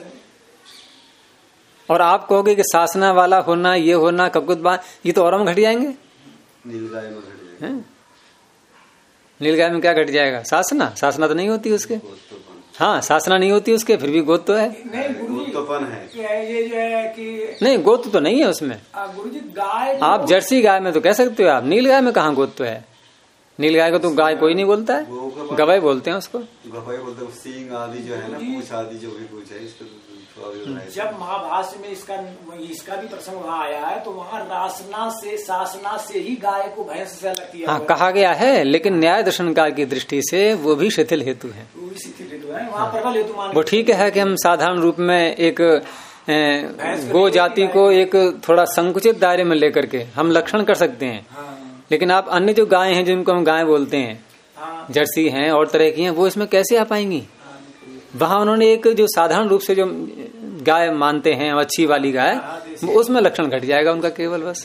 और आप कहोगे कि सासना वाला होना, ये होना, ककुतबा, ये तो औरों में घट जाएंगे। नीलगाय में घट जाएगा। नीलगाय में क्या घट जाएगा? सासना, सासना तो नहीं होती उसके। हाँ, सासना नहीं होती उसके, फिर भी गोत्व है। नहीं गुरु जी, गोत्वपन है। ये जो है कि नहीं, गोत्व तो नहीं है उसमें। गुरुजी गाय आप जर्सी गाय में तो कह सकते हो, आप नील गाय में कहाँ गोत्व है? नील गाय को तो गाय कोई नहीं बोलता है, गवाई बोलते हैं उसको। गवाई बोलते हैं, सींग आदि जो है ना, पूछ आदि जो भी कुछ है, इसको जब महाभाष्य में इसका भी प्रसंग वहाँ आया है, तो वहाँ रासना से सासना से ही गाय को भैंस से अलग किया। हाँ, कहा गया है, लेकिन न्याय दर्शनकार की दृष्टि से वो भी शिथिल हेतु है, वो भी शिथिल हेतु है, वहाँ प्रबल हेतु मान। वो ठीक है कि हम साधारण रूप में एक गो जाति को एक थोड़ा संकुचित दायरे में लेकर के हम लक्षण कर सकते हैं, लेकिन आप अन्य जो गाय हैं जिनको हम गाय बोलते हैं, जर्सी हैं और तरह की हैं, वो इसमें कैसे आ पाएंगी? वहां उन्होंने एक जो साधारण रूप से जो गाय मानते हैं, अच्छी वाली गाय, उसमें लक्षण घट जाएगा उनका केवल बस।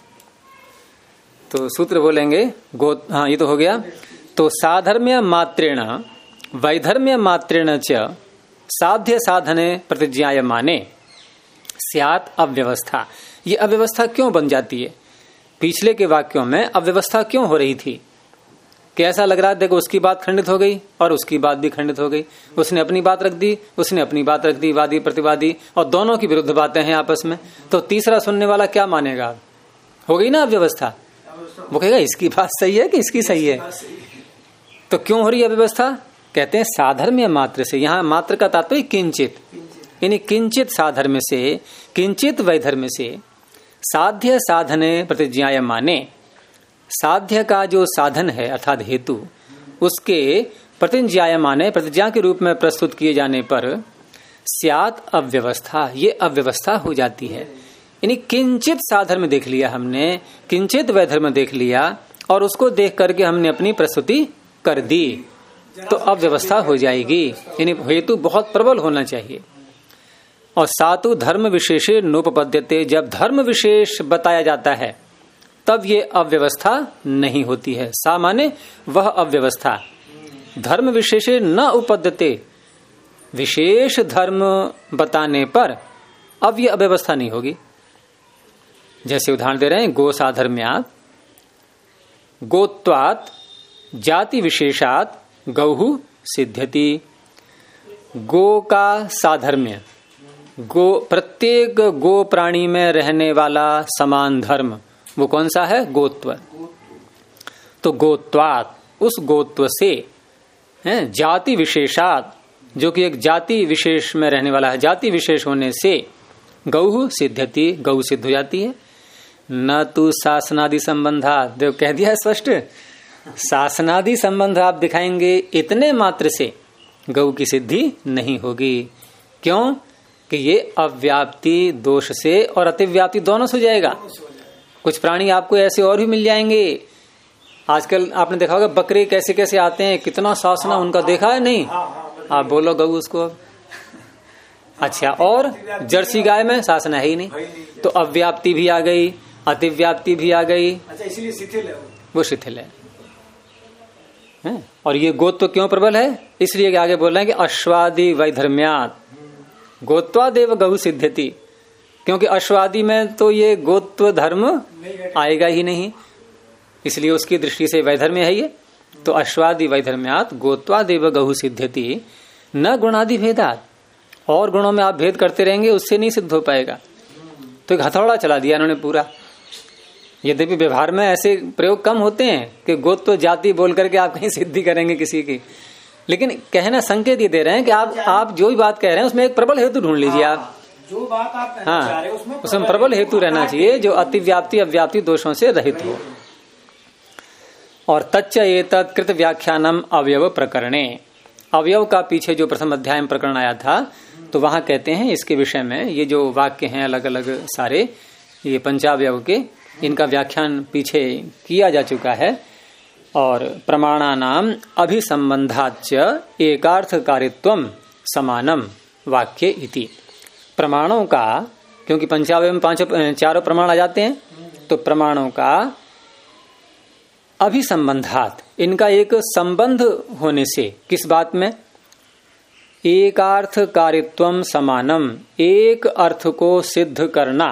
तो सूत्र बोलेंगे हाँ, ये तो हो गया। तो साधर्म्य मात्रेण वैधर्म्य मात्रेण च साध्य साधने प्रतिज्ञायमाने स्यात् अव्यवस्था। ये अव्यवस्था क्यों बन जाती है? पिछले के वाक्यों में अव्यवस्था क्यों हो रही थी? कैसा लग रहा है? देखो, उसकी बात खंडित हो गई और उसकी बात भी खंडित हो गई, उसने अपनी बात रख दी, उसने अपनी बात रख दी, वादी प्रतिवादी, और दोनों की विरुद्ध बातें हैं आपस में। तो तीसरा सुनने वाला क्या मानेगा? हो गई ना अव्यवस्था। वो कहेगा इसकी बात सही है कि इसकी सही है। तो क्यों हो रही है अव्यवस्था? कहते हैं साधर्म्य मात्र से। यहाँ मात्र का तात्पर्य किंचित, यानी किंचित साधर्म्य से, किंचित वैधर्म्य से साध्य साधने प्रतिज्ञायमाने। साध्य का जो साधन है अर्थात हेतु, उसके प्रतिज्ञायमाने प्रतिज्ञा के रूप में प्रस्तुत किए जाने पर स्यात् अव्यवस्था, ये अव्यवस्था हो जाती है। यानी किंचित साधर्म देख लिया हमने, किंचित वैधर्म देख लिया और उसको देख करके हमने अपनी प्रस्तुति कर दी, तो अव्यवस्था हो जाएगी। यानी हेतु बहुत प्रबल होना चाहिए। और सातु धर्म विशेषे नोपपद्यते, जब धर्म विशेष बताया जाता है तब ये अव्यवस्था नहीं होती है। सा माने वह अव्यवस्था, धर्म विशेषे न उपद्यते, विशेष धर्म बताने पर अब ये अव्यवस्था नहीं होगी। जैसे उदाहरण दे रहे हैं, गो साधर्म्यात् गोत्वात् जाति विशेषात् गौहु सिद्ध्यति। गो का साधर्म्य, गो प्रत्येक गो प्राणी में रहने वाला समान धर्म, वो कौन सा है? गोत्व। तो गोत्वात्, उस गोत्व से, है जाति विशेषात्, जो कि एक जाति विशेष में रहने वाला है, जाति विशेष होने से गौहु सिद्ध्यति, गौ सिद्ध हो जाती है। न तू शासनादि संबंधात्, देव कह दिया है स्पष्ट, शासनादि संबंध आप दिखाएंगे इतने मात्र से गौ की सिद्धि नहीं होगी। क्यों? कि ये अव्याप्ति दोष से और अतिव्याप्ति दोनों से हो जाएगा। कुछ प्राणी आपको ऐसे और भी मिल जाएंगे। आजकल आपने देखा होगा बकरे कैसे कैसे आते हैं, कितना शासना उनका देखा है? नहीं, आप बोलो गौ उसको। अच्छा, और जर्सी गाय में शासना है ही नहीं, तो अव्याप्ति भी आ गई, अतिव्याप्ति भी आ गई। अच्छा, इसीलिए शिथिल है वो शिथिल है। और ये गोत्व क्यों प्रबल है? इसलिए आगे बोल रहे हैं कि अश्वादि वैधर्म्यात् गोत्वादेव गौ सिद्ध्यति, क्योंकि अश्वादि में तो ये गोत्व धर्म आएगा ही नहीं, इसलिए उसकी दृष्टि से वैधर्म्य है ये। तो अश्वादि वैधर्म्यात् गोत्वादेव गौ सिद्ध्यति न गुणादि भेदात्, और गुणों में आप भेद करते रहेंगे उससे नहीं सिद्ध हो पाएगा। तो एक हथौड़ा चला दिया उन्होंने पूरा। यद्यपि व्यवहार में ऐसे प्रयोग कम होते हैं कि गोत्व जाति बोल करके आप कहीं सिद्धि करेंगे किसी की, लेकिन कहना संकेत ये दे रहे हैं कि आप जो भी बात कह रहे हैं उसमें एक प्रबल हेतु ढूंढ लीजिए। आप जो बात आप कहना चाह रहे हैं उसमें प्रबल हेतु रहना चाहिए जो अतिव्याप्ति अव्याप्ति दोषों से रहित हो। और तच्च एतत् कृत व्याख्यानम अवयव प्रकरणे, अवयव का पीछे जो प्रथम अध्याय में प्रकरण आया था, तो वहां कहते हैं इसके विषय में ये जो वाक्य हैं अलग अलग सारे, ये पंचावयव के, इनका व्याख्यान पीछे किया जा चुका है। और प्रमाणानाम अभिसंबंधाच्च एकार्थ कारित्वम समानम वाक्य इति। प्रमाणों का, क्योंकि पंचावयव में चारों प्रमाण आ जाते हैं, तो प्रमाणों का अभिसंबंधात, इनका एक संबंध होने से, किस बात में? एकार्थ कारित्वम समानम, एक अर्थ को सिद्ध करना।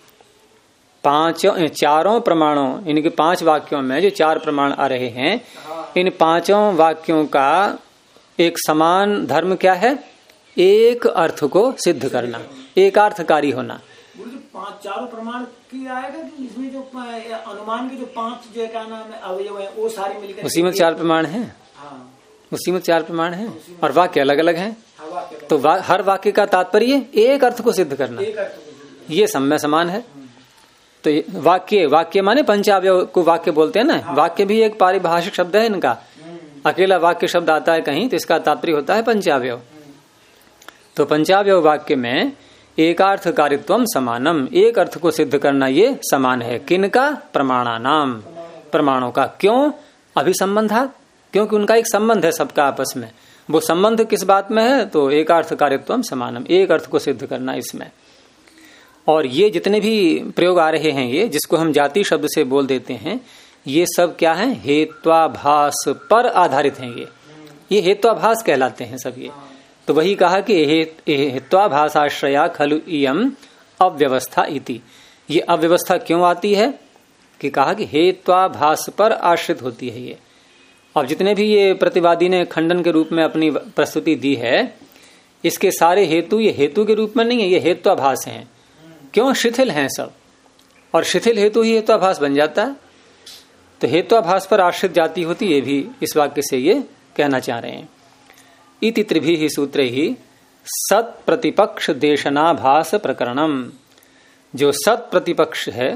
चारों प्रमाणों, इनके 5 वाक्यों में जो 4 प्रमाण आ रहे हैं, इन 5 वाक्यों का एक समान धर्म क्या है? एक अर्थ को सिद्ध करना, एकार्थकारी होना। गुरु जी चारों प्रमाण की आएगा कि इसमें जो अनुमान के जो 5 जो क्या नाम है अवयव है वो सारे मिलकर उसी में 4 प्रमाण हैं। हाँ, उसी में 4 प्रमाण हैं और वाक्य अलग अलग हैं। वाक्य तो हर वाक्य का तात्पर्य एक अर्थ को सिद्ध करना, एक अर्थ को सिद्ध ये समय समान है। तो वाक्य माने पंचावयव को वाक्य बोलते हैं ना। वाक्य भी एक पारिभाषिक शब्द है इनका। अकेला वाक्य शब्द आता है कहीं तो इसका तात्पर्य होता है पंचावयव। तो पंचावयव वाक्य में एकार्थकारित्वम समानम, एक अर्थ को सिद्ध करना ये समान है। किनका? प्रमाणानाम, प्रमाणों का। क्यों? अभिसंबंधा, क्योंकि उनका एक संबंध है सबका आपस में। वो संबंध किस बात में है? तो एकार्थकारित्वम समानम, एक अर्थ को सिद्ध करना इसमें। और ये जितने भी प्रयोग आ रहे हैं, ये जिसको हम जाति शब्द से बोल देते हैं, ये सब क्या है? हेत्वाभास पर आधारित हैं। ये हेत्वाभास कहलाते हैं सब ये। तो वही कहा कि हेत्वाभासाश्रया खलु इयम अव्यवस्था इति। ये अव्यवस्था क्यों आती है? कि कहा कि हेत्वाभास पर आश्रित होती है ये। अब जितने भी ये प्रतिवादी ने खंडन के रूप में अपनी प्रस्तुति दी है, इसके सारे हेतु ये हेतु के रूप में नहीं है, ये हेत्वाभास हैं। क्यों? शिथिल हैं सब, और शिथिल हेतु ही हेत्वाभास बन जाता है। तो हेत्वाभास पर आश्रित जाति होती, ये भी इस वाक्य से ये कहना चाह रहे हैं। इति त्रिभिः सूत्रैः सत प्रतिपक्ष देशनाभास प्रकरणम। जो सत प्रतिपक्ष है,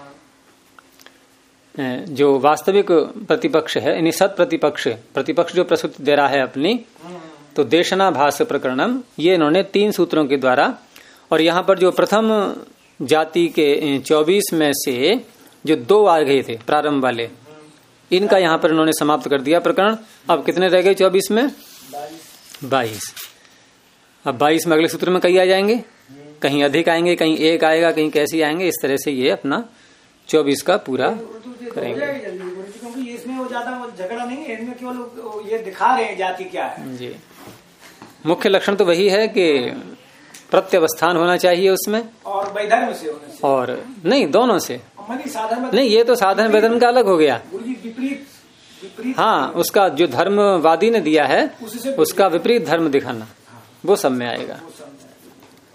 जो वास्तविक प्रतिपक्ष है, यानी सत प्रतिपक्ष जो प्रस्तुति दे रहा है अपनी, तो देशनाभास प्रकरणम, ये इन्होंने 3 सूत्रों के द्वारा। और यहाँ पर जो प्रथम जाति के 24 में से जो 2 आ गए थे प्रारंभ वाले, इनका यहाँ पर इन्होंने समाप्त कर दिया प्रकरण। अब कितने रह गए 24 में? 22। अब 22 में अगले सूत्र में कई आ जाएंगे, कहीं अधिक आएंगे, कहीं एक आएगा, कहीं कैसी आएंगे। इस तरह से ये अपना 24 का पूरा करेंगे। क्योंकि इसमें वो ज्यादा झगड़ा नहीं है, इनमें केवल ये दिखा रहे हैं जाति क्या है जी। मुख्य लक्षण तो वही है कि प्रत्यवस्थान होना चाहिए उसमें, और वैधर्म से होने से, और नहीं दोनों से साधन नहीं। ये तो साधन वैधर्म का अलग हो गया। विपरीत हाँ, उसका जो धर्मवादी ने दिया है उसका विपरीत धर्म दिखाना, वो सब में आएगा।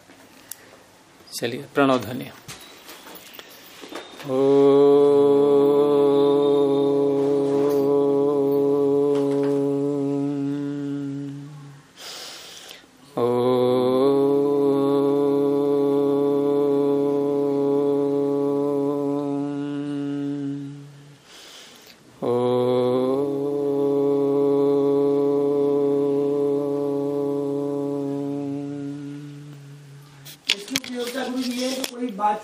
चलिए, प्रणव ध्वनि। ओ